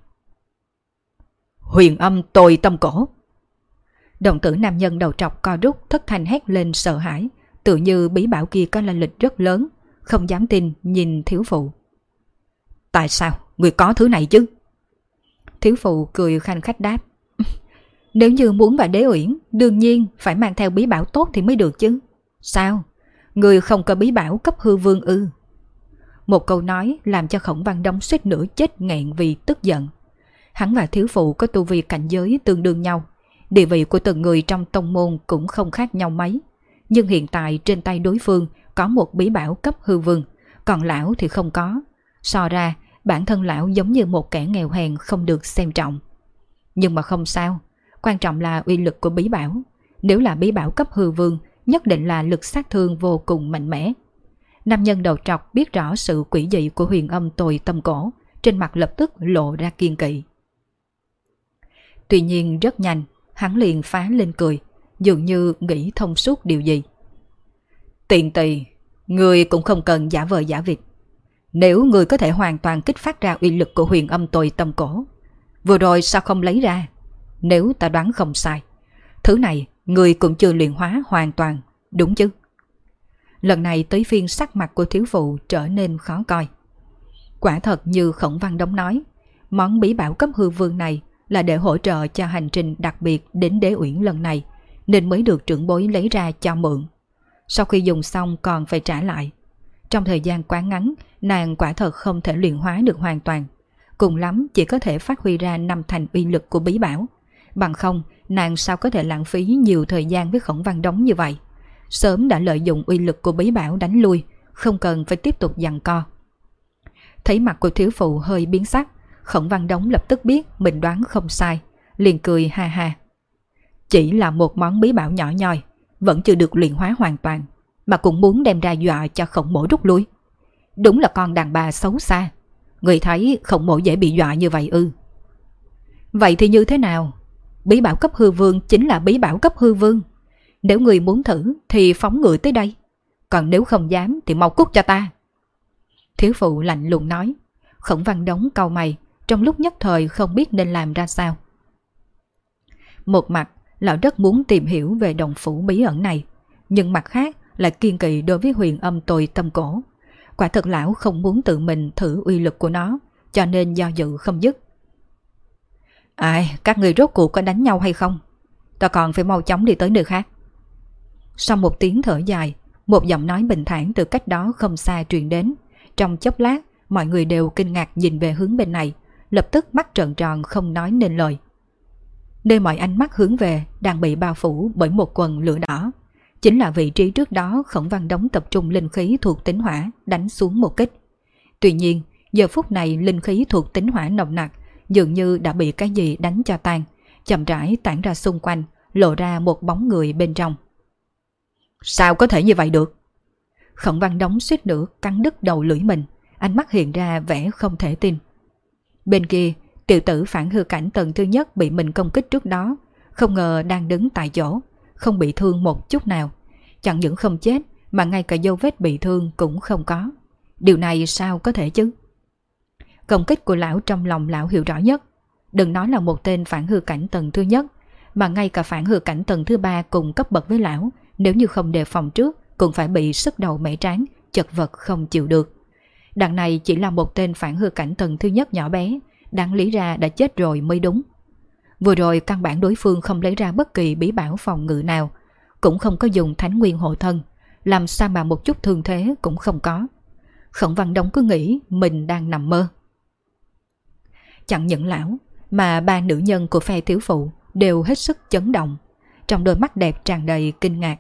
Huyền âm tồi tâm cổ! Đồng tử nam nhân đầu trọc co rút thất thanh hét lên sợ hãi, tự như bí bảo kia có lai lịch rất lớn, không dám tin nhìn thiếu phụ. Tại sao người có thứ này chứ? Thiếu phụ cười khanh khách đáp: Nếu như muốn vào Đế Uyển, đương nhiên phải mang theo bí bảo tốt thì mới được chứ. Sao? Người không có bí bảo cấp hư vương ư? Một câu nói làm cho Khổng Văn Đống suýt nữa chết nghẹn vì tức giận. Hắn và thiếu phụ có tu vi cảnh giới tương đương nhau, địa vị của từng người trong tông môn cũng không khác nhau mấy. Nhưng hiện tại trên tay đối phương có một bí bảo cấp hư vương, còn lão thì không có. So ra bản thân lão giống như một kẻ nghèo hèn không được xem trọng. Nhưng mà không sao, quan trọng là uy lực của bí bảo. Nếu là bí bảo cấp hư vương, nhất định là lực sát thương vô cùng mạnh mẽ. Nam nhân đầu trọc biết rõ sự quỷ dị của huyền âm tồi tâm cổ, trên mặt lập tức lộ ra kiên kỵ. Tuy nhiên rất nhanh, hắn liền phá lên cười, dường như nghĩ thông suốt điều gì. Tiện tỳ, người cũng không cần giả vờ giả vịt. Nếu người có thể hoàn toàn kích phát ra uy lực của huyền âm tồi tâm cổ, vừa rồi sao không lấy ra? Nếu ta đoán không sai, thứ này người cũng chưa luyện hóa hoàn toàn, đúng chứ? Lần này tới phiên sắc mặt của thiếu phụ trở nên khó coi. Quả thật như Khổng Văn Đống nói, món bí bảo cấp hư vương này là để hỗ trợ cho hành trình đặc biệt đến Đế Uyển lần này, nên mới được trưởng bối lấy ra cho mượn. Sau khi dùng xong còn phải trả lại. Trong thời gian quá ngắn, nàng quả thật không thể luyện hóa được hoàn toàn. cùng lắm chỉ có thể phát huy ra 5 thành uy lực của bí bảo. Bằng không, nàng sao có thể lãng phí nhiều thời gian với Khổng Văn Đống như vậy. Sớm đã lợi dụng uy lực của bí bảo đánh lui, không cần phải tiếp tục giằng co. Thấy mặt của thiếu phụ hơi biến sắc, Khổng Văn Đống lập tức biết mình đoán không sai, liền cười ha ha. Chỉ là một món bí bảo nhỏ nhoi, vẫn chưa được luyện hóa hoàn toàn, mà cũng muốn đem ra dọa cho Khổng mỗ rút lui. Đúng là con đàn bà xấu xa. Người thấy Khổng mỗ dễ bị dọa như vậy ư? Vậy thì như thế nào? Bí bảo cấp hư vương chính là bí bảo cấp hư vương. Nếu người muốn thử thì phóng ngựa tới đây, còn nếu không dám thì mau cút cho ta. Thiếu phụ lạnh lùng nói. Khổng Văn Đống cau mày, trong lúc nhất thời không biết nên làm ra sao. Một mặt, lão rất muốn tìm hiểu về đồng phủ bí ẩn này, nhưng mặt khác lại kiên kỵ đối với huyền âm tồi tâm cổ. Quả thật lão không muốn tự mình thử uy lực của nó, cho nên do dự không dứt. Ai, các người rốt cuộc có đánh nhau hay không? Ta còn phải mau chóng đi tới nơi khác. Sau một tiếng thở dài, một giọng nói bình thản từ cách đó không xa truyền đến. Trong chốc lát, mọi người đều kinh ngạc nhìn về hướng bên này, lập tức mắt trợn tròn không nói nên lời. Nơi mọi ánh mắt hướng về đang bị bao phủ bởi một quần lửa đỏ. Chính là vị trí trước đó Khổng Văn Đống tập trung linh khí thuộc tính hỏa đánh xuống một kích. Tuy nhiên, giờ phút này linh khí thuộc tính hỏa nồng nặc dường như đã bị cái gì đánh cho tan, chậm rãi tản ra xung quanh, lộ ra một bóng người bên trong. Sao có thể như vậy được? Khổng Văn Đống suýt nữa cắn đứt đầu lưỡi mình, ánh mắt hiện ra vẻ không thể tin. Bên kia, tiểu tử phản hư cảnh tầng thứ nhất bị mình công kích trước đó, không ngờ đang đứng tại chỗ, không bị thương một chút nào. Chẳng những không chết mà ngay cả dấu vết bị thương cũng không có. Điều này sao có thể chứ? Công kích của lão trong lòng lão hiểu rõ nhất. Đừng nói là một tên phản hư cảnh tầng thứ nhất, mà ngay cả phản hư cảnh tầng thứ 3 cùng cấp bậc với lão, nếu như không đề phòng trước cũng phải bị sức đầu mẻ trán, chật vật không chịu được. Đằng này chỉ là một tên phản hư cảnh tầng thứ nhất nhỏ bé, đáng lý ra đã chết rồi mới đúng. Vừa rồi căn bản đối phương không lấy ra bất kỳ bí bảo phòng ngự nào, cũng không có dùng thánh nguyên hộ thân, làm sao mà một chút thương thế cũng không có. Khổng Văn Đống cứ nghĩ mình đang nằm mơ. Chẳng những lão, mà ba nữ nhân của phe thiếu phụ đều hết sức chấn động, trong đôi mắt đẹp tràn đầy kinh ngạc.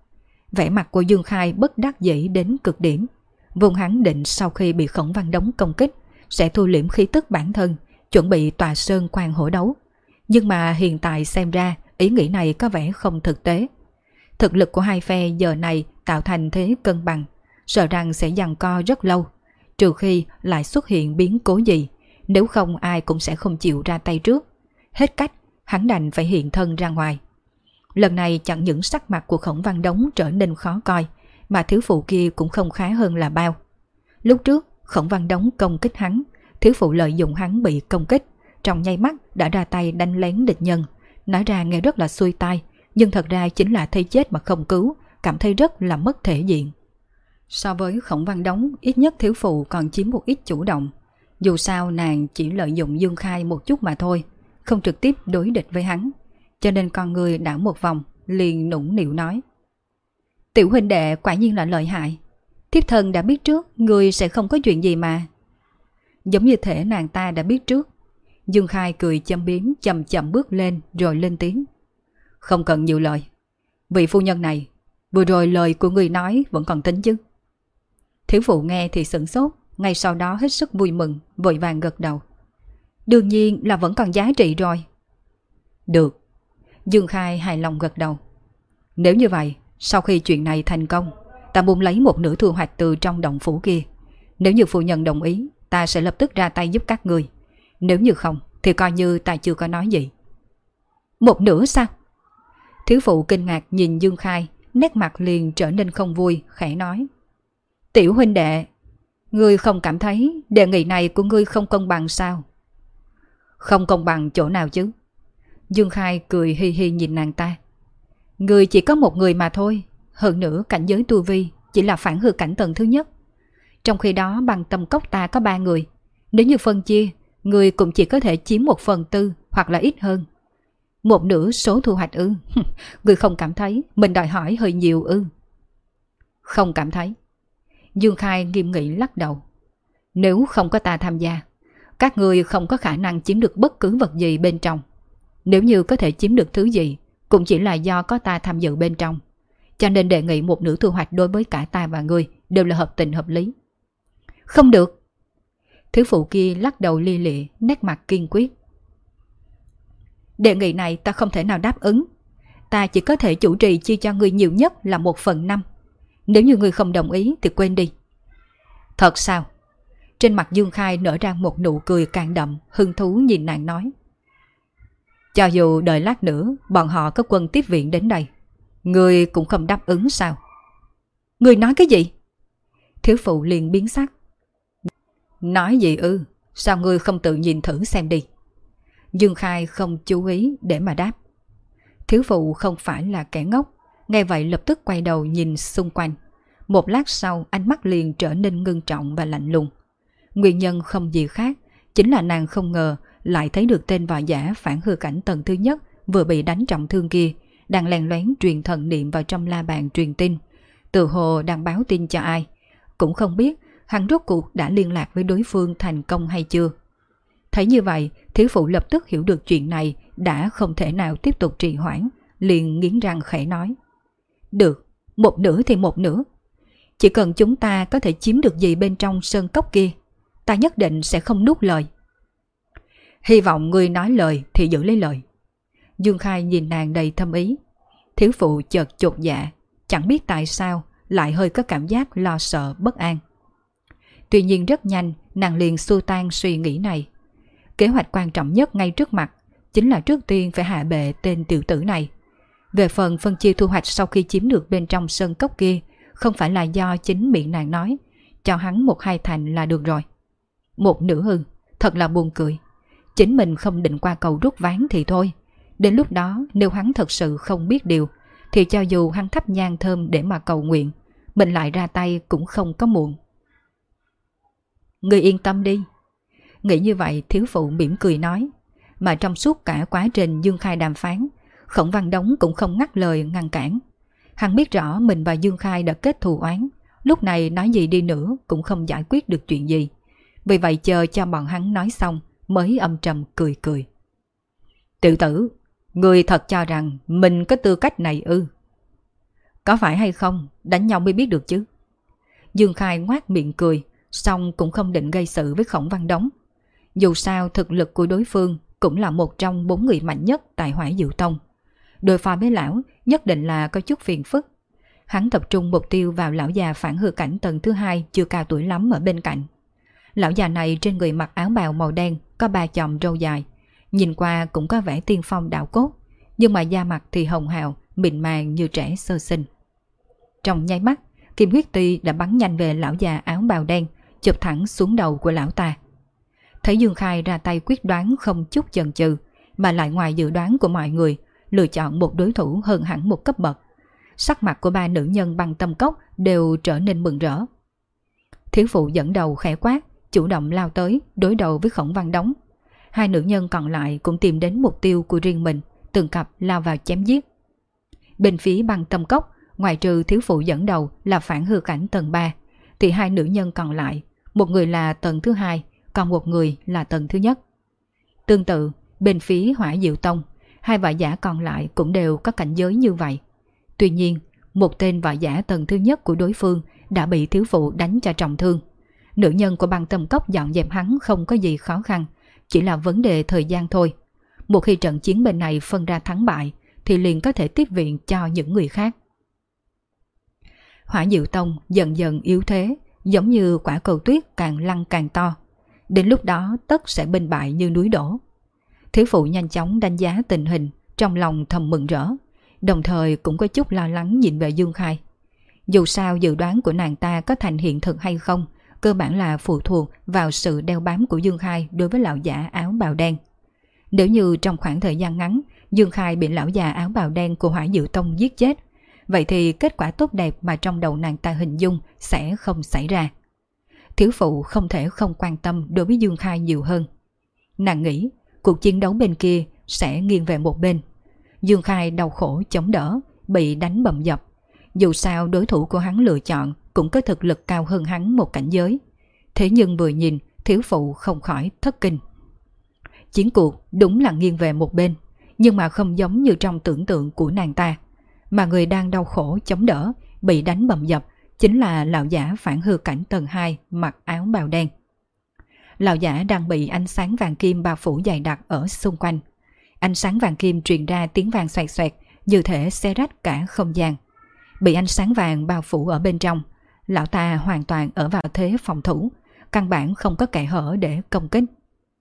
Vẻ mặt của Dương Khai bất đắc dĩ đến cực điểm. Vốn hắn định sau khi bị Khổng Văn Đống công kích sẽ thu liễm khí tức bản thân, chuẩn bị tòa sơn quan hổ đấu. Nhưng mà hiện tại xem ra ý nghĩ này có vẻ không thực tế. Thực lực của hai phe giờ này tạo thành thế cân bằng, sợ rằng sẽ giằng co rất lâu, trừ khi lại xuất hiện biến cố gì, nếu không ai cũng sẽ không chịu ra tay trước. Hết cách, hắn đành phải hiện thân ra ngoài. Lần này chẳng những sắc mặt của Khổng Văn Đống trở nên khó coi, mà thiếu phụ kia cũng không khá hơn là bao. Lúc trước, Khổng Văn Đống công kích hắn, thiếu phụ lợi dụng hắn bị công kích, trong nháy mắt đã ra tay đánh lén địch nhân. Nói ra nghe rất là xuôi tai, nhưng thật ra chính là thấy chết mà không cứu, cảm thấy rất là mất thể diện. So với Khổng Văn Đống, ít nhất thiếu phụ còn chiếm một ít chủ động. Dù sao nàng chỉ lợi dụng Dương Khai một chút mà thôi, không trực tiếp đối địch với hắn. Cho nên con người đảo một vòng, liền nũng nịu nói. Tiểu huynh đệ quả nhiên là lợi hại. Thiếp thân đã biết trước, người sẽ không có chuyện gì mà. Giống như thể nàng ta đã biết trước. Dương Khai cười châm biếm, chậm chậm bước lên rồi lên tiếng. Không cần nhiều lời. Vị phu nhân này, vừa rồi lời của người nói vẫn còn tính chứ? Thiếu phụ nghe thì sửng sốt, ngay sau đó hết sức vui mừng, vội vàng gật đầu. Đương nhiên là vẫn còn giá trị rồi. Được. Dương Khai hài lòng gật đầu. Nếu như vậy, sau khi chuyện này thành công, ta muốn lấy một nửa thu hoạch từ trong động phủ kia. Nếu như phu nhân đồng ý, ta sẽ lập tức ra tay giúp các người. Nếu như không, thì coi như ta chưa có nói gì. Một nửa sao? Thiếu phụ kinh ngạc nhìn Dương Khai, nét mặt liền trở nên không vui, khẽ nói. Tiểu huynh đệ, ngươi không cảm thấy đề nghị này của ngươi không công bằng sao? Không công bằng chỗ nào chứ? Dương Khai cười hi hi nhìn nàng ta. Ngươi chỉ có một người mà thôi, hơn nữa cảnh giới tu vi chỉ là phản hư cảnh tầng thứ nhất. Trong khi đó bằng tâm cốc ta có 3 người, nếu như phân chia, ngươi cũng chỉ có thể chiếm 1/4 hoặc là ít hơn. Một nửa số thu hoạch ư? Ngươi không cảm thấy mình đòi hỏi hơi nhiều ư? Không cảm thấy. Dương Khai nghiêm nghị lắc đầu. Nếu không có ta tham gia, Các ngươi không có khả năng chiếm được bất cứ vật gì bên trong. Nếu như có thể chiếm được thứ gì, cũng chỉ là do có ta tham dự bên trong. Cho nên đề nghị một nửa thu hoạch đối với cả ta và ngươi đều là hợp tình hợp lý. Không được. Thiếu phụ kia lắc đầu li lịa, nét mặt kiên quyết. Đề nghị này ta không thể nào đáp ứng. Ta chỉ có thể chủ trì chia cho ngươi nhiều nhất là 1/5. Nếu như ngươi không đồng ý thì quên đi. Thật sao? Trên mặt Dương Khai nở ra một nụ cười càng đậm, hứng thú nhìn nàng nói. Cho dù đợi lát nữa bọn họ có quân tiếp viện đến đây, ngươi cũng không đáp ứng sao? Ngươi nói cái gì? Thiếu phụ liền biến sắc. Nói gì ư? Sao ngươi không tự nhìn thử xem đi? Dương Khai không chú ý để mà đáp. Thiếu phụ không phải là kẻ ngốc, nghe vậy lập tức quay đầu nhìn xung quanh. Một lát sau ánh mắt liền trở nên ngưng trọng và lạnh lùng. Nguyên nhân không gì khác, chính là nàng không ngờ lại thấy được tên võ giả phản hư cảnh tầng thứ nhất vừa bị đánh trọng thương kia đang lén lén truyền thần niệm vào trong la bàn truyền tin. Tự hồ đang báo tin cho ai, cũng không biết hắn rốt cuộc đã liên lạc với đối phương thành công hay chưa. Thấy như vậy, thiếu phụ lập tức hiểu được chuyện này đã không thể nào tiếp tục trì hoãn, liền nghiến răng khẽ nói. Được, một nửa thì một nửa. Chỉ cần chúng ta có thể chiếm được gì bên trong sơn cốc kia, ta nhất định sẽ không nuốt lời. Hy vọng ngươi nói lời thì giữ lấy lời. Dương Khai nhìn nàng đầy thâm ý. Thiếu phụ chợt chột dạ, chẳng biết tại sao lại hơi có cảm giác lo sợ bất an. Tuy nhiên rất nhanh nàng liền xua tan suy nghĩ này. Kế hoạch quan trọng nhất ngay trước mặt chính là trước tiên phải hạ bệ tên tiểu tử này. Về phần phân chia thu hoạch sau khi chiếm được bên trong sơn cốc kia, không phải là do chính miệng nàng nói, cho hắn 1-2 thành là được rồi. Một nửa ư, thật là buồn cười. Chính mình không định qua cầu rút ván thì thôi. Đến lúc đó nếu hắn thật sự không biết điều, thì cho dù hắn thắp nhang thơm để mà cầu nguyện, mình lại ra tay cũng không có muộn. Ngươi yên tâm đi. Nghĩ như vậy thiếu phụ mỉm cười nói. Mà trong suốt cả quá trình Dương Khai đàm phán, Khổng Văn Đống cũng không ngắt lời ngăn cản. Hắn biết rõ mình và Dương Khai đã kết thù oán, lúc này nói gì đi nữa cũng không giải quyết được chuyện gì. Vì vậy chờ cho bọn hắn nói xong mới âm trầm cười cười. Tiểu tử, ngươi thật cho rằng mình có tư cách này ư? Có phải hay không, đánh nhau mới biết được chứ. Dương Khai ngoác miệng cười, xong cũng không định gây sự với Khổng Văn Đống. Dù sao thực lực của đối phương cũng là một trong 4 người mạnh nhất tại Hỏa Diệu Tông. Đối phó với lão nhất định là có chút phiền phức. Hắn tập trung mục tiêu vào lão già phản hư cảnh tầng thứ 2 chưa cao tuổi lắm ở bên cạnh. Lão già này trên người mặc áo bào màu đen, có 3 chòm râu dài, nhìn qua cũng có vẻ tiên phong đạo cốt, nhưng mà da mặt thì hồng hào, mịn màng như trẻ sơ sinh. Trong nháy mắt, kim huyết ti đã bắn nhanh về lão già áo bào đen, chụp thẳng xuống đầu của lão ta. Thấy Dương Khai ra tay quyết đoán không chút chần chừ, mà lại ngoài dự đoán của mọi người, lựa chọn một đối thủ hơn hẳn một cấp bậc. Sắc mặt của 3 nữ nhân băng tâm cốc đều trở nên mừng rỡ. Thiếu phụ dẫn đầu khẽ quát, chủ động lao tới đối đầu với Khổng Văn Đống. 2 nữ nhân còn lại cũng tìm đến mục tiêu của riêng mình, từng cặp lao vào chém giết. Bên phía băng tâm cốc, ngoài trừ thiếu phụ dẫn đầu là phản hư cảnh tầng 3, thì 2 nữ nhân còn lại, một người là tầng thứ 2, còn một người là tầng thứ nhất. Tương tự, bên phía Hỏa Diệu Tông, 2 võ giả còn lại cũng đều có cảnh giới như vậy. Tuy nhiên, một tên võ giả tầng thứ nhất của đối phương đã bị thiếu phụ đánh cho trọng thương. Nữ nhân của băng tâm cốc dọn dẹp hắn không có gì khó khăn, chỉ là vấn đề thời gian thôi. Một khi trận chiến bên này phân ra thắng bại, thì liền có thể tiếp viện cho những người khác. Hỏa Diệu Tông dần dần yếu thế, giống như quả cầu tuyết càng lăn càng to. Đến lúc đó tất sẽ binh bại như núi đổ. Thiếu phụ nhanh chóng đánh giá tình hình, trong lòng thầm mừng rỡ, đồng thời cũng có chút lo lắng nhìn về Dương Khai. Dù sao dự đoán của nàng ta có thành hiện thực hay không, cơ bản là phụ thuộc vào sự đeo bám của Dương Khai đối với lão giả áo bào đen. Nếu như trong khoảng thời gian ngắn, Dương Khai bị lão già áo bào đen của Hỏa Diệu Tông giết chết, vậy thì kết quả tốt đẹp mà trong đầu nàng ta hình dung sẽ không xảy ra. Thiếu phụ không thể không quan tâm đối với Dương Khai nhiều hơn. Nàng nghĩ cuộc chiến đấu bên kia sẽ nghiêng về một bên. Dương Khai đau khổ chống đỡ, bị đánh bầm dập. Dù sao đối thủ của hắn lựa chọn cũng có thực lực cao hơn hắn một cảnh giới. Thế nhưng vừa nhìn thiếu phụ không khỏi thất kinh. Chiến cuộc đúng là nghiêng về một bên, nhưng mà không giống như trong tưởng tượng của nàng ta, mà người đang đau khổ chống đỡ, bị đánh bầm dập chính là lão giả phản hư cảnh tầng 2 mặc áo bào đen. Lão giả đang bị ánh sáng vàng kim bao phủ dày đặc ở xung quanh. Ánh sáng vàng kim truyền ra tiếng vang xoẹt xoẹt, như thể xé rách cả không gian. Bị ánh sáng vàng bao phủ ở bên trong, lão ta hoàn toàn ở vào thế phòng thủ, căn bản không có kẽ hở để công kích.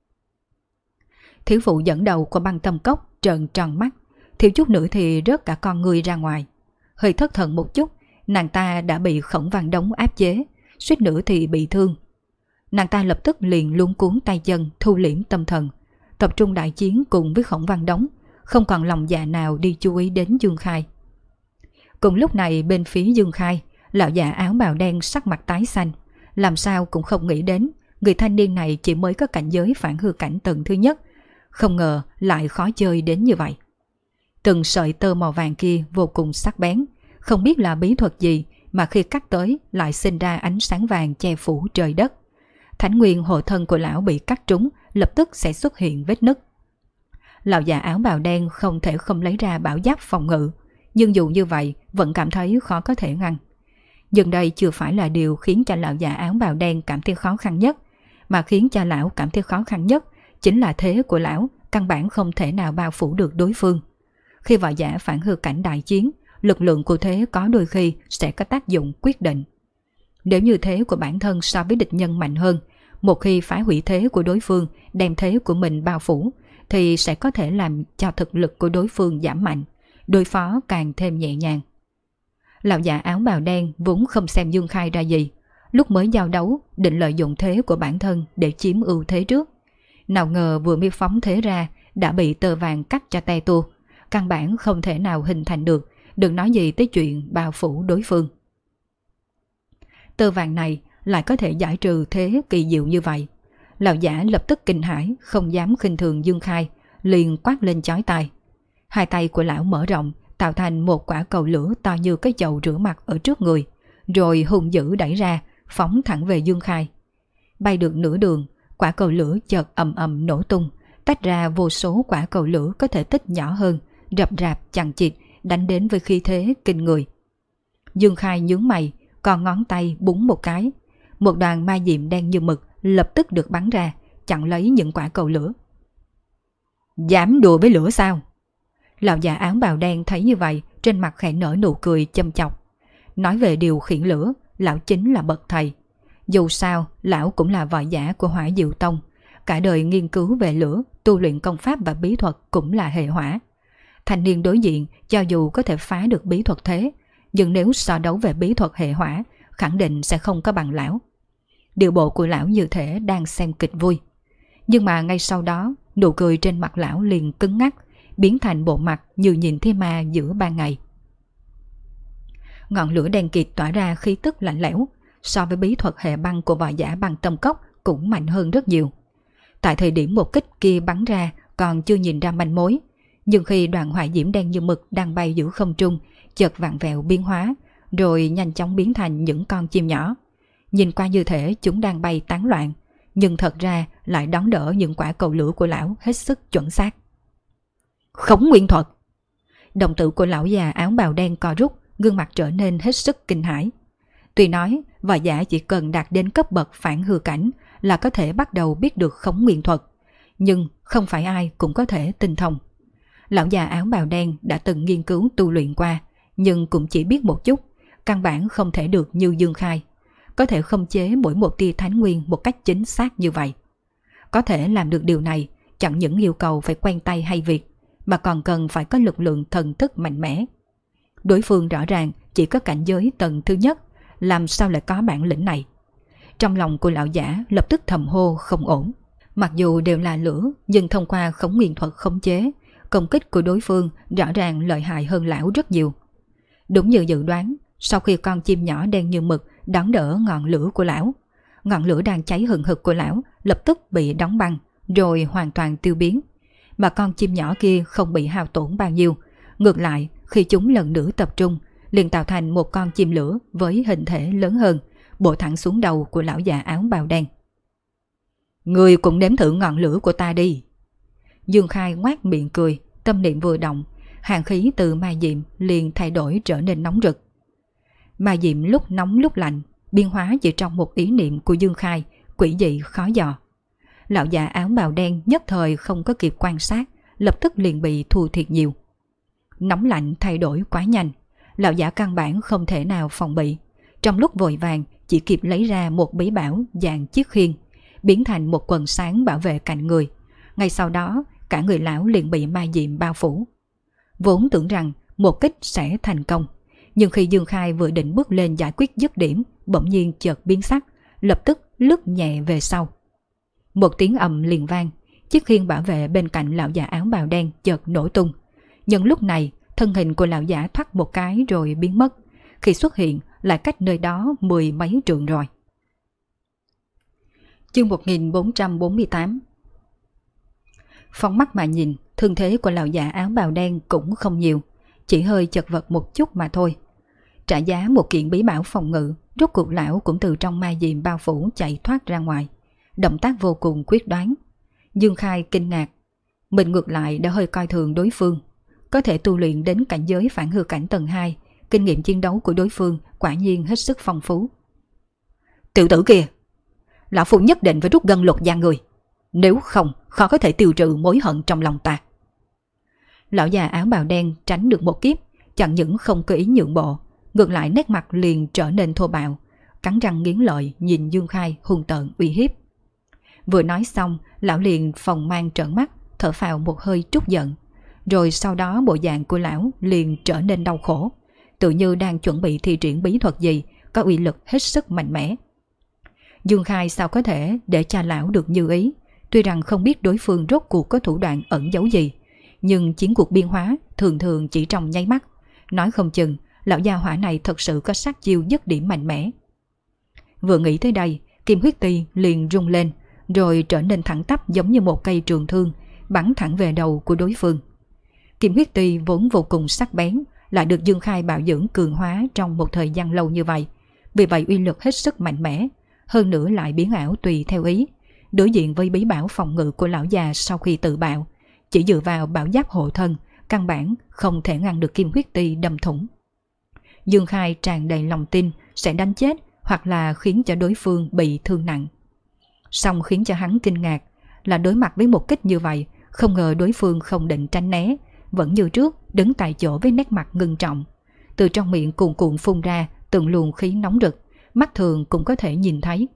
Thiếu phụ dẫn đầu của băng tâm cốc trợn tròn mắt, thiếu chút nữa thì rớt cả con người ra ngoài. Hơi thất thần một chút, nàng ta đã bị Khổng Văn Đống áp chế, suýt nữa thì bị thương. Nàng ta lập tức liền luống cuống tay chân, thu liễm tâm thần, tập trung đại chiến cùng với Khổng Văn Đống, không còn lòng dạ nào đi chú ý đến Dương Khai. Cùng lúc này bên phía Dương Khai, lão già áo bào đen sắc mặt tái xanh, làm sao cũng không nghĩ đến người thanh niên này chỉ mới có cảnh giới phản hư cảnh tầng thứ nhất, không ngờ lại khó chơi đến như vậy. Từng sợi tơ màu vàng kia vô cùng sắc bén, không biết là bí thuật gì mà khi cắt tới lại sinh ra ánh sáng vàng che phủ trời đất. Thánh nguyên hộ thân của lão bị cắt trúng, lập tức sẽ xuất hiện vết nứt. Lão già áo bào đen không thể không lấy ra bảo giáp phòng ngự, nhưng dù như vậy vẫn cảm thấy khó có thể ngăn. Nhưng đây chưa phải là điều khiến cho lão già áo bào đen cảm thấy khó khăn nhất, mà khiến cho lão cảm thấy khó khăn nhất chính là thế của lão căn bản không thể nào bao phủ được đối phương. Khi võ giả phản hư cảnh đại chiến, lực lượng của thế có đôi khi sẽ có tác dụng quyết định. Nếu như thế của bản thân so với địch nhân mạnh hơn, một khi phá hủy thế của đối phương, đem thế của mình bao phủ, thì sẽ có thể làm cho thực lực của đối phương giảm mạnh, đối phó càng thêm nhẹ nhàng. Lão già áo bào đen vốn không xem Dương Khai ra gì, lúc mới giao đấu định lợi dụng thế của bản thân để chiếm ưu thế trước. Nào ngờ vừa mới phóng thế ra đã bị tơ vàng cắt cho tay tua, căn bản không thể nào hình thành được, đừng nói gì tới chuyện bao phủ đối phương. Tơ vàng này lại có thể giải trừ thế kỳ diệu như vậy. Lão giả lập tức kinh hãi, không dám khinh thường Dương Khai, liền quát lên chói tai. Hai tay của lão mở rộng, tạo thành một quả cầu lửa to như cái chậu rửa mặt ở trước người, rồi hung dữ đẩy ra, phóng thẳng về Dương Khai. Bay được nửa đường, quả cầu lửa chợt ầm ầm nổ tung, tách ra vô số quả cầu lửa có thể tích nhỏ hơn, rập rạp chằng chịt đánh đến với khí thế kinh người. Dương Khai nhướng mày, còn ngón tay búng một cái, một đoàn ma diệm đen như mực lập tức được bắn ra, chặn lấy những quả cầu lửa. Dám đùa với lửa sao? Lão già áo bào đen thấy như vậy, trên mặt khẽ nở nụ cười châm chọc. Nói về điều khiển lửa, lão chính là bậc thầy. Dù sao, lão cũng là võ giả của Hỏa Diệu Tông, cả đời nghiên cứu về lửa, tu luyện công pháp và bí thuật cũng là hệ hỏa. Thanh niên đối diện cho dù có thể phá được bí thuật thế, nhưng nếu so đấu về bí thuật hệ hỏa, khẳng định sẽ không có bằng lão. Điệu bộ của lão như thể đang xem kịch vui. Nhưng mà ngay sau đó, nụ cười trên mặt lão liền cứng ngắc, biến thành bộ mặt như nhìn thấy ma giữa ban ngày. Ngọn lửa đen kịt tỏa ra khí tức lạnh lẽo, so với bí thuật hệ băng của võ giả băng tâm cốc cũng mạnh hơn rất nhiều. Tại thời điểm một kích kia bắn ra còn chưa nhìn ra manh mối, nhưng khi đoàn hỏa diễm đen như mực đang bay giữa không trung chợt vặn vẹo biến hóa, rồi nhanh chóng biến thành những con chim nhỏ. Nhìn qua như thể chúng đang bay tán loạn, nhưng thật ra lại đón đỡ những quả cầu lửa của lão hết sức chuẩn xác. Khống nguyên thuật! Đồng tử của lão già áo bào đen co rút, gương mặt trở nên hết sức kinh hãi. Tuy nói võ giả chỉ cần đạt đến cấp bậc phản hư cảnh là có thể bắt đầu biết được khống nguyên thuật, nhưng không phải ai cũng có thể tinh thông. Lão già áo bào đen đã từng nghiên cứu tu luyện qua, nhưng cũng chỉ biết một chút, căn bản không thể được như Dương Khai, có thể khống chế mỗi một tia thánh nguyên một cách chính xác như vậy. Có thể làm được điều này chẳng những yêu cầu phải quen tay hay việc, mà còn cần phải có lực lượng thần thức mạnh mẽ. Đối phương rõ ràng chỉ có cảnh giới tầng thứ nhất, làm sao lại có bản lĩnh này? Trong lòng của lão giả lập tức thầm hô không ổn. Mặc dù đều là lửa, nhưng thông qua khống nguyên thuật khống chế, công kích của đối phương rõ ràng lợi hại hơn lão rất nhiều. Đúng như dự đoán, sau khi con chim nhỏ đen như mực đón đỡ ngọn lửa của lão, ngọn lửa đang cháy hừng hực của lão lập tức bị đóng băng, rồi hoàn toàn tiêu biến. Mà con chim nhỏ kia không bị hao tổn bao nhiêu, ngược lại khi chúng lần nữa tập trung, liền tạo thành một con chim lửa với hình thể lớn hơn, bổ thẳng xuống đầu của lão già áo bào đen. Ngươi cũng nếm thử ngọn lửa của ta đi. Dương Khai ngoác miệng cười, tâm niệm vừa động, hàn khí từ ma diệm liền thay đổi trở nên nóng rực. Ma diệm lúc nóng lúc lạnh, biến hóa chỉ trong một ý niệm của Dương Khai, quỷ dị khó dò. Lão già áo bào đen nhất thời không có kịp quan sát, lập tức liền bị thua thiệt nhiều. Nóng lạnh thay đổi quá nhanh, lão giả căn bản không thể nào phòng bị. Trong lúc vội vàng chỉ kịp lấy ra một bí bảo dạng chiếc khiên, biến thành một quần sáng bảo vệ cạnh người. Ngay sau đó cả người lão liền bị ma diệm bao phủ. Vốn tưởng rằng một kích sẽ thành công, nhưng khi Dương Khai vừa định bước lên giải quyết dứt điểm, bỗng nhiên chợt biến sắc, lập tức lướt nhẹ về sau. Một tiếng ầm liền vang, chiếc khiên bảo vệ bên cạnh lão già áo bào đen chợt nổ tung. Nhưng lúc này thân hình của lão giả thoát một cái rồi biến mất, khi xuất hiện lại cách nơi đó 10 mấy trượng rồi. Chương 1448. Phóng mắt mà nhìn, thương thế của lão già áo bào đen cũng không nhiều, chỉ hơi chật vật một chút mà thôi. Trả giá một kiện bí bảo phòng ngự, rốt cuộc lão cũng từ trong ma diệm bao phủ chạy thoát ra ngoài. Động tác vô cùng quyết đoán. Dương Khai kinh ngạc, mình ngược lại đã hơi coi thường đối phương. Có thể tu luyện đến cảnh giới phản hư cảnh tầng 2, kinh nghiệm chiến đấu của đối phương quả nhiên hết sức phong phú. Tiểu tử kia, lão phu nhất định phải rút gân lột da người, nếu không khó có thể tiêu trừ mối hận trong lòng ta. Lão già áo bào đen tránh được một kiếp, chẳng những không có ý nhượng bộ, ngược lại nét mặt liền trở nên thô bạo, cắn răng nghiến lợi nhìn Dương Khai hung tợn uy hiếp. Vừa nói xong, lão liền phòng mang trợn mắt, thở phào một hơi trút giận. Rồi sau đó bộ dạng của lão liền trở nên đau khổ, tự như đang chuẩn bị thi triển bí thuật gì có uy lực hết sức mạnh mẽ. Dương Khai sao có thể để cho lão được như ý, tuy rằng không biết đối phương rốt cuộc có thủ đoạn ẩn giấu gì, nhưng chiến cuộc biên hóa thường thường chỉ trong nháy mắt, nói không chừng lão gia hỏa này thật sự có sát chiêu dứt điểm mạnh mẽ. Vừa nghĩ tới đây, kim huyết ti liền rung lên, rồi trở nên thẳng tắp giống như một cây trường thương, bắn thẳng về đầu của đối phương. Kim huyết ti vốn vô cùng sắc bén, lại được Dương Khai bảo dưỡng cường hóa trong một thời gian lâu như vậy, vì vậy uy lực hết sức mạnh mẽ, hơn nữa lại biến ảo tùy theo ý. Đối diện với bí bảo phòng ngự của lão già sau khi tự bạo, chỉ dựa vào bảo giáp hộ thân, căn bản không thể ngăn được kim huyết ti đâm thủng. Dương Khai tràn đầy lòng tin sẽ đánh chết hoặc là khiến cho đối phương bị thương nặng. Song khiến cho hắn kinh ngạc là đối mặt với một kích như vậy, không ngờ đối phương không định tránh né, vẫn như trước đứng tại chỗ với nét mặt ngưng trọng. Từ trong miệng cuồn cuộn phun ra từng luồng khí nóng rực, mắt thường cũng có thể nhìn thấy.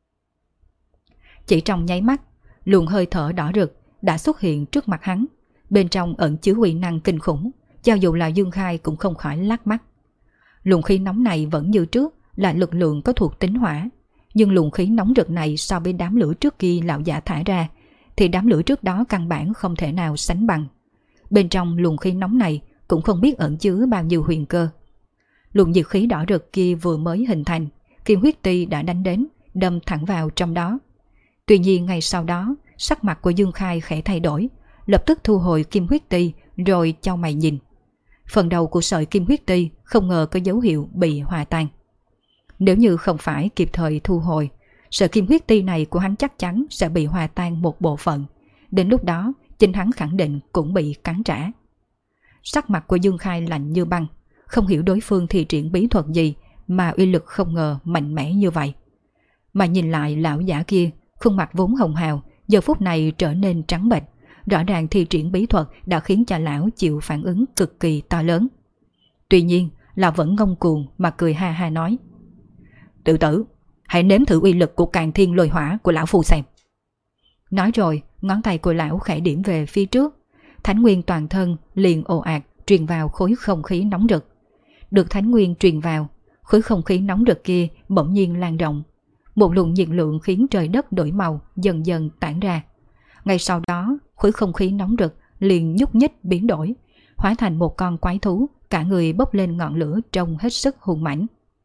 Chỉ trong nháy mắt, luồng hơi thở đỏ rực đã xuất hiện trước mặt hắn, bên trong ẩn chứa uy năng kinh khủng, cho dù là Dương Khai cũng không khỏi lắc mắt. Luồng khí nóng này vẫn như trước là lực lượng có thuộc tính hỏa, nhưng luồng khí nóng rực này so với đám lửa trước kia lão giả thả ra thì đám lửa trước đó căn bản không thể nào sánh bằng. Bên trong luồng khí nóng này cũng không biết ẩn chứa bao nhiêu huyền cơ. Luồng nhiệt khí đỏ rực kia vừa mới hình thành, kim huyết ti đã đánh đến, đâm thẳng vào trong đó. Tuy nhiên ngay sau đó, sắc mặt của Dương Khai khẽ thay đổi, lập tức thu hồi kim huyết ti rồi chau mày nhìn. Phần đầu của sợi kim huyết ti không ngờ có dấu hiệu bị hòa tan. Nếu như không phải kịp thời thu hồi, sợi kim huyết ti này của hắn chắc chắn sẽ bị hòa tan một bộ phận. Đến lúc đó, chính hắn khẳng định cũng bị cắn trả. Sắc mặt của Dương Khai lạnh như băng, không hiểu đối phương thi triển bí thuật gì mà uy lực không ngờ mạnh mẽ như vậy. Mà nhìn lại lão giả kia, khuôn mặt vốn hồng hào, giờ phút này trở nên trắng bệch, rõ ràng thi triển bí thuật đã khiến cho lão chịu phản ứng cực kỳ to lớn. Tuy nhiên, lão vẫn ngông cuồng mà cười ha ha nói: "Tiểu tử, hãy nếm thử uy lực của Càn Thiên Lôi Hỏa của lão phu xem." Nói rồi, ngón tay của lão khẽ điểm về phía trước, thánh nguyên toàn thân liền ồ ạt truyền vào khối không khí nóng rực. Được thánh nguyên truyền vào, khối không khí nóng rực kia bỗng nhiên lan rộng. Một luồng nhiệt lượng khiến trời đất đổi màu dần dần tản ra. Ngay sau đó, khối không khí nóng rực liền nhúc nhích biến đổi, hóa thành một con quái thú, cả người bốc lên ngọn lửa trông hết sức hung mãnh.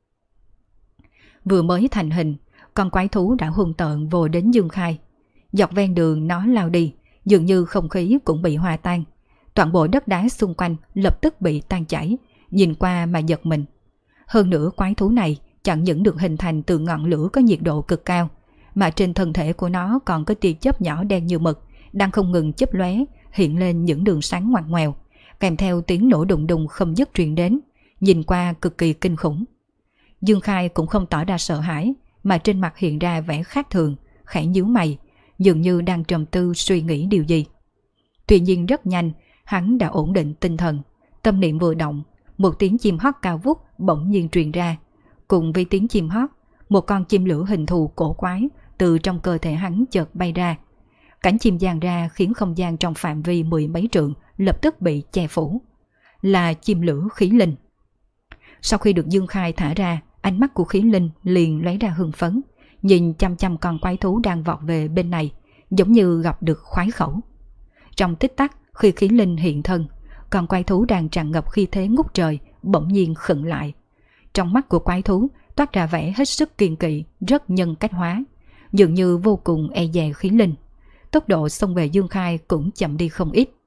Vừa mới thành hình, con quái thú đã hung tợn vồ đến Dương Khai. Dọc ven đường nó lao đi, dường như không khí cũng bị hòa tan. Toàn bộ đất đá xung quanh lập tức bị tan chảy, nhìn qua mà giật mình. Hơn nữa quái thú này chẳng những được hình thành từ ngọn lửa có nhiệt độ cực cao, mà trên thân thể của nó còn có tia chớp nhỏ đen như mực, đang không ngừng chớp lóe, hiện lên những đường sáng ngoằn ngoèo, kèm theo tiếng nổ đùng đùng không dứt truyền đến, nhìn qua cực kỳ kinh khủng. Dương Khai cũng không tỏ ra sợ hãi, mà trên mặt hiện ra vẻ khác thường, khẽ nhíu mày, dường như đang trầm tư suy nghĩ điều gì. Tuy nhiên rất nhanh, hắn đã ổn định tinh thần, tâm niệm vừa động, một tiếng chim hót cao vút bỗng nhiên truyền ra. Cùng với tiếng chim hót, một con chim lửa hình thù cổ quái từ trong cơ thể hắn chợt bay ra. Cánh chim dang ra khiến không gian trong phạm vi mười mấy trượng lập tức bị che phủ. Là chim lửa khí linh. Sau khi được Dương Khai thả ra, ánh mắt của khí linh liền lấy ra hưng phấn, nhìn chăm chăm con quái thú đang vọt về bên này, giống như gặp được khoái khẩu. Trong tích tắc, khi khí linh hiện thân, con quái thú đang tràn ngập khí thế ngút trời bỗng nhiên khựng lại. Trong mắt của quái thú toát ra vẻ hết sức kiên kỵ, rất nhân cách hóa, dường như vô cùng e dè khí linh. Tốc độ xông về Dương Khai cũng chậm đi không ít.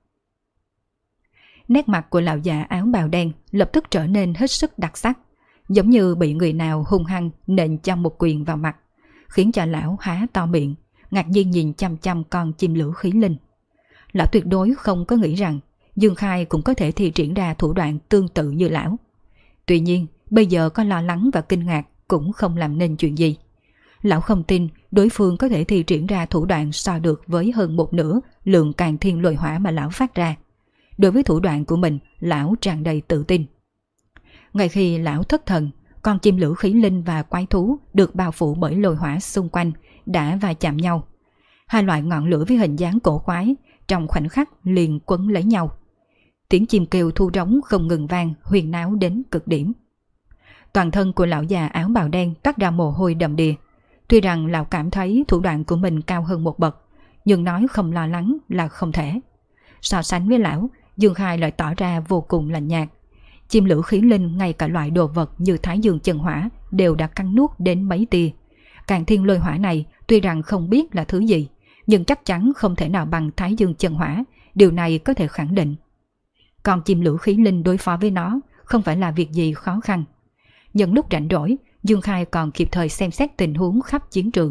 Nét mặt của lão già áo bào đen lập tức trở nên hết sức đặc sắc, giống như bị người nào hung hăng nện cho một quyền vào mặt, khiến cho lão há to miệng, ngạc nhiên nhìn chăm chăm con chim lửa khí linh. Lão tuyệt đối không có nghĩ rằng Dương Khai cũng có thể thi triển ra thủ đoạn tương tự như lão. Tuy nhiên, bây giờ có lo lắng và kinh ngạc cũng không làm nên chuyện gì. Lão không tin đối phương có thể thi triển ra thủ đoạn so được với hơn một nửa lượng càn thiên lôi hỏa mà lão phát ra. Đối với thủ đoạn của mình, lão tràn đầy tự tin. Ngay khi lão thất thần, con chim lửa khí linh và quái thú được bao phủ bởi lôi hỏa xung quanh đã va chạm nhau. Hai loại ngọn lửa với hình dáng cổ quái trong khoảnh khắc liền quấn lấy nhau. Tiếng chim kêu thu rống không ngừng vang, huyền náo đến cực điểm. Toàn thân của lão già áo bào đen toát ra mồ hôi đầm đìa. Tuy rằng lão cảm thấy thủ đoạn của mình cao hơn một bậc, nhưng nói không lo lắng là không thể. So sánh với lão, Dương Khai lại tỏ ra vô cùng lạnh nhạt. Chim lửa khí linh ngay cả loại đồ vật như Thái Dương chân hỏa đều đã cắn nuốt đến mấy tia. Càn thiên lôi hỏa này tuy rằng không biết là thứ gì, nhưng chắc chắn không thể nào bằng Thái Dương chân hỏa, điều này có thể khẳng định. Còn chim lửa khí linh đối phó với nó không phải là việc gì khó khăn. Nhân lúc rảnh rỗi, Dương Khai còn kịp thời xem xét tình huống khắp chiến trường.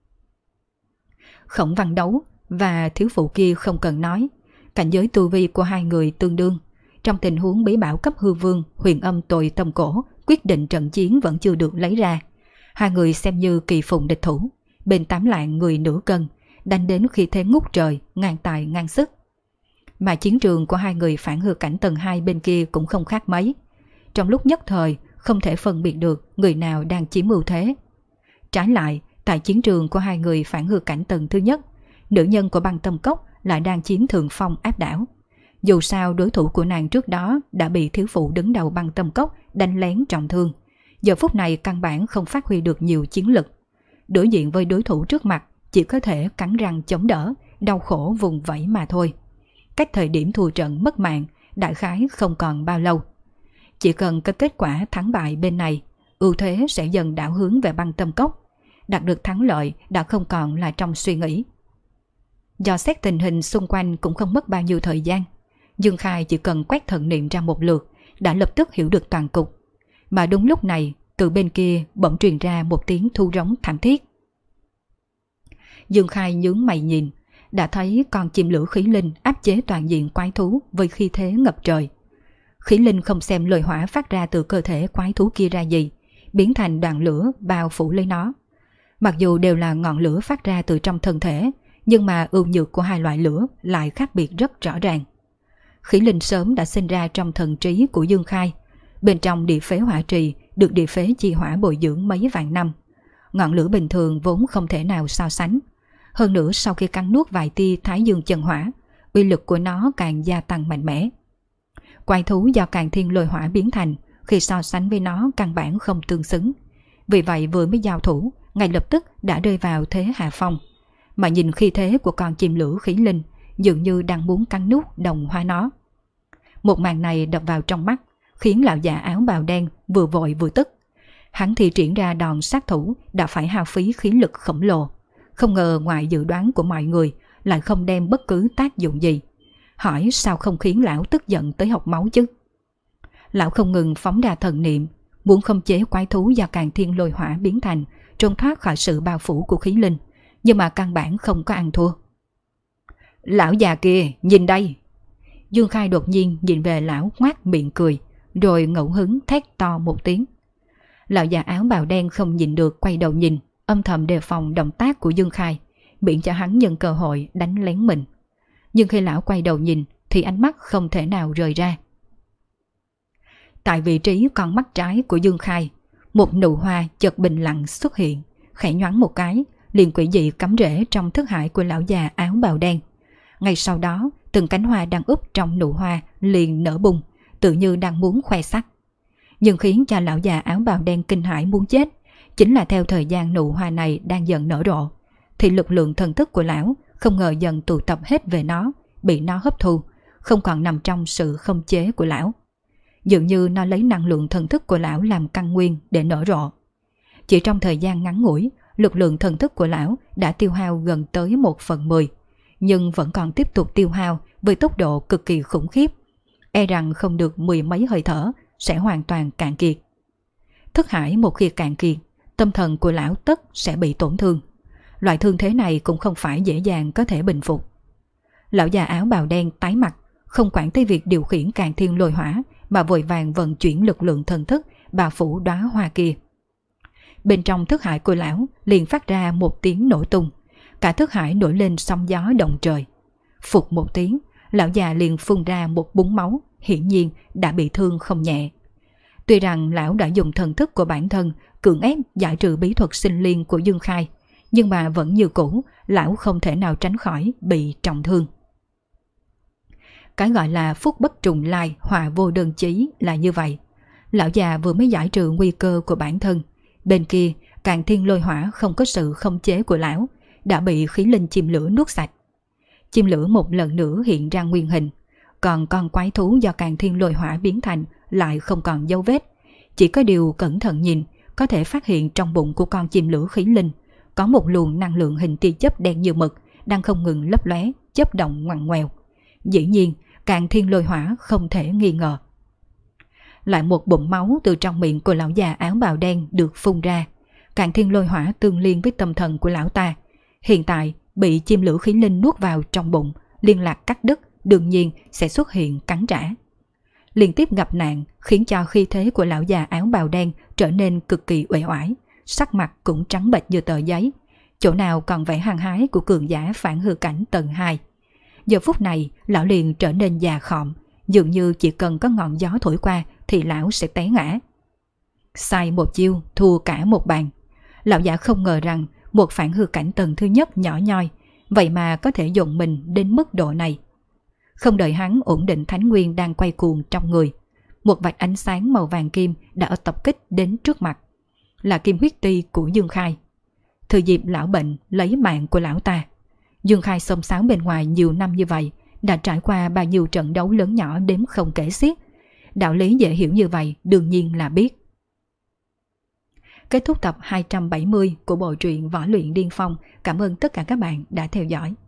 Khổng Văn Đấu và thiếu phụ kia không cần nói, cảnh giới tu vi của hai người tương đương. Trong tình huống bí bảo cấp hư vương, huyền âm tội tâm cổ, quyết định trận chiến vẫn chưa được lấy ra. Hai người xem như kỳ phùng địch thủ, bên 8 lạng người nửa cân, đánh đến khi thế ngút trời, ngang tài ngang sức. Mà chiến trường của hai người phản hư cảnh tầng 2 bên kia cũng không khác mấy. Trong lúc nhất thời, không thể phân biệt được người nào đang chiếm ưu thế. Trái lại, tại chiến trường của hai người phản hư cảnh tầng thứ nhất, nữ nhân của băng tâm cốc lại đang chiếm thượng phong áp đảo. Dù sao đối thủ của nàng trước đó đã bị thiếu phụ đứng đầu băng tâm cốc đánh lén trọng thương. Giờ phút này căn bản không phát huy được nhiều chiến lực. Đối diện với đối thủ trước mặt chỉ có thể cắn răng chống đỡ, đau khổ vùng vẫy mà thôi. Cách thời điểm thua trận mất mạng đại khái không còn bao lâu. Chỉ cần có kết quả thắng bại bên này, ưu thế sẽ dần đảo hướng về băng tâm cốc. Đạt được thắng lợi đã không còn là trong suy nghĩ. Do xét tình hình xung quanh cũng không mất bao nhiêu thời gian, Dương Khai chỉ cần quét thần niệm ra một lượt đã lập tức hiểu được toàn cục. Mà đúng lúc này, từ bên kia bỗng truyền ra một tiếng thu rống thảm thiết. Dương Khai nhướng mày nhìn, đã thấy con chim lửa khí linh áp chế toàn diện quái thú với khí thế ngập trời. Khí linh không xem lôi hỏa phát ra từ cơ thể quái thú kia ra gì, biến thành đoàn lửa bao phủ lấy nó. Mặc dù đều là ngọn lửa phát ra từ trong thân thể, nhưng mà ưu nhược của hai loại lửa lại khác biệt rất rõ ràng. Khí linh sớm đã sinh ra trong thần trí của Dương Khai. Bên trong địa phế hỏa trì được địa phế chi hỏa bồi dưỡng mấy vạn năm. Ngọn lửa bình thường vốn không thể nào so sánh. Hơn nữa sau khi cắn nuốt vài tia Thái Dương chân hỏa, uy lực của nó càng gia tăng mạnh mẽ. Quái thú do càn thiên lôi hỏa biến thành, khi so sánh với nó căn bản không tương xứng. Vì vậy vừa mới giao thủ, ngay lập tức đã rơi vào thế hạ phong. Mà nhìn khí thế của con chim lửa khí linh, dường như đang muốn cắn nuốt đồng hóa nó. Một màn này đập vào trong mắt, khiến lão già áo bào đen vừa vội vừa tức. Hắn thi triển ra đòn sát thủ đã phải hao phí khí lực khổng lồ. Không ngờ ngoài dự đoán của mọi người lại không đem bất cứ tác dụng gì. Hỏi sao không khiến lão tức giận tới học máu chứ? Lão không ngừng phóng ra thần niệm, muốn khống chế quái thú do càn thiên lôi hỏa biến thành, trốn thoát khỏi sự bao phủ của khí linh, nhưng mà căn bản không có ăn thua. Lão già kia, nhìn đây! Dương Khai đột nhiên nhìn về lão ngoác miệng cười, rồi ngẫu hứng thét to một tiếng. Lão già áo bào đen không nhìn được quay đầu nhìn, âm thầm đề phòng động tác của Dương Khai, miễn cho hắn nhân cơ hội đánh lén mình. Nhưng khi lão quay đầu nhìn thì ánh mắt không thể nào rời ra. Tại vị trí con mắt trái của Dương Khai, một nụ hoa chợt bình lặng xuất hiện, khẽ nhoáng một cái, liền quỷ dị cắm rễ trong thức hải của lão già áo bào đen. Ngay sau đó, từng cánh hoa đang úp trong nụ hoa liền nở bung, tự như đang muốn khoe sắc. Nhưng khiến cho lão già áo bào đen kinh hãi muốn chết, chính là theo thời gian nụ hoa này đang dần nở rộ, thì lực lượng thần thức của lão không ngờ dần tụ tập hết về nó, bị nó hấp thu, không còn nằm trong sự khống chế của lão. Dường như nó lấy năng lượng thần thức của lão làm căn nguyên để nở rộ. Chỉ trong thời gian ngắn ngủi, lực lượng thần thức của lão đã tiêu hao gần tới 1/10, nhưng vẫn còn tiếp tục tiêu hao với tốc độ cực kỳ khủng khiếp. E rằng không được 10 mấy hơi thở sẽ hoàn toàn cạn kiệt. Thức hải một khi cạn kiệt, tâm thần của lão tất sẽ bị tổn thương. Loại thương thế này cũng không phải dễ dàng có thể bình phục. Lão già áo bào đen tái mặt, không quản tới việc điều khiển càn thiên lôi hỏa, mà vội vàng vận chuyển lực lượng thần thức bao phủ đóa hoa kia. Bên trong thức hải của lão liền phát ra một tiếng nổ tung, cả thức hải nổi lên sóng gió động trời. Phụt một tiếng, lão già liền phun ra một búng máu, hiển nhiên đã bị thương không nhẹ. Tuy rằng lão đã dùng thần thức của bản thân cưỡng ép giải trừ bí thuật sinh liên của Dương Khai, nhưng mà vẫn như cũ, lão không thể nào tránh khỏi bị trọng thương. Cái gọi là phúc bất trùng lai, họa vô đơn chí là như vậy. Lão già vừa mới giải trừ nguy cơ của bản thân, bên kia càn thiên lôi hỏa không có sự khống chế của lão, đã bị khí linh chim lửa nuốt sạch. Chim lửa một lần nữa hiện ra nguyên hình, còn con quái thú do càn thiên lôi hỏa biến thành lại không còn dấu vết. Chỉ có điều cẩn thận nhìn, có thể phát hiện trong bụng của con chim lửa khí linh có một luồng năng lượng hình tia chớp đen như mực đang không ngừng lấp lóe, chớp động ngoằn ngoèo. Dĩ nhiên, càn thiên lôi hỏa không thể nghi ngờ. Lại một bụng máu từ trong miệng của lão già áo bào đen được phun ra. Càn thiên lôi hỏa tương liên với tâm thần của lão ta, hiện tại bị chim lửa khí linh nuốt vào trong bụng, liên lạc cắt đứt, đương nhiên sẽ xuất hiện cắn trả. Liên tiếp gặp nạn khiến cho khí thế của lão già áo bào đen trở nên cực kỳ uể oải, sắc mặt cũng trắng bệch như tờ giấy, chỗ nào còn vẻ hăng hái của cường giả phản hư cảnh tầng 2. Giờ phút này lão liền trở nên già khọm, dường như chỉ cần có ngọn gió thổi qua thì lão sẽ té ngã. Sai một chiêu thua cả một bàn. Lão giả không ngờ rằng một phản hư cảnh tầng thứ nhất nhỏ nhoi vậy mà có thể dùng mình đến mức độ này. Không đợi hắn ổn định thánh nguyên đang quay cuồng trong người, một vạch ánh sáng màu vàng kim đã tập kích đến trước mặt, là kim huyết ti của Dương Khai. Thừa dịp lão bệnh lấy mạng của lão ta. Dương Khai xông xáo bên ngoài nhiều năm như vậy, đã trải qua bao nhiêu trận đấu lớn nhỏ đếm không kể xiết. Đạo lý dễ hiểu như vậy đương nhiên là biết. Kết thúc tập 270 của bộ truyện Võ Luyện Điên Phong. Cảm ơn tất cả các bạn đã theo dõi.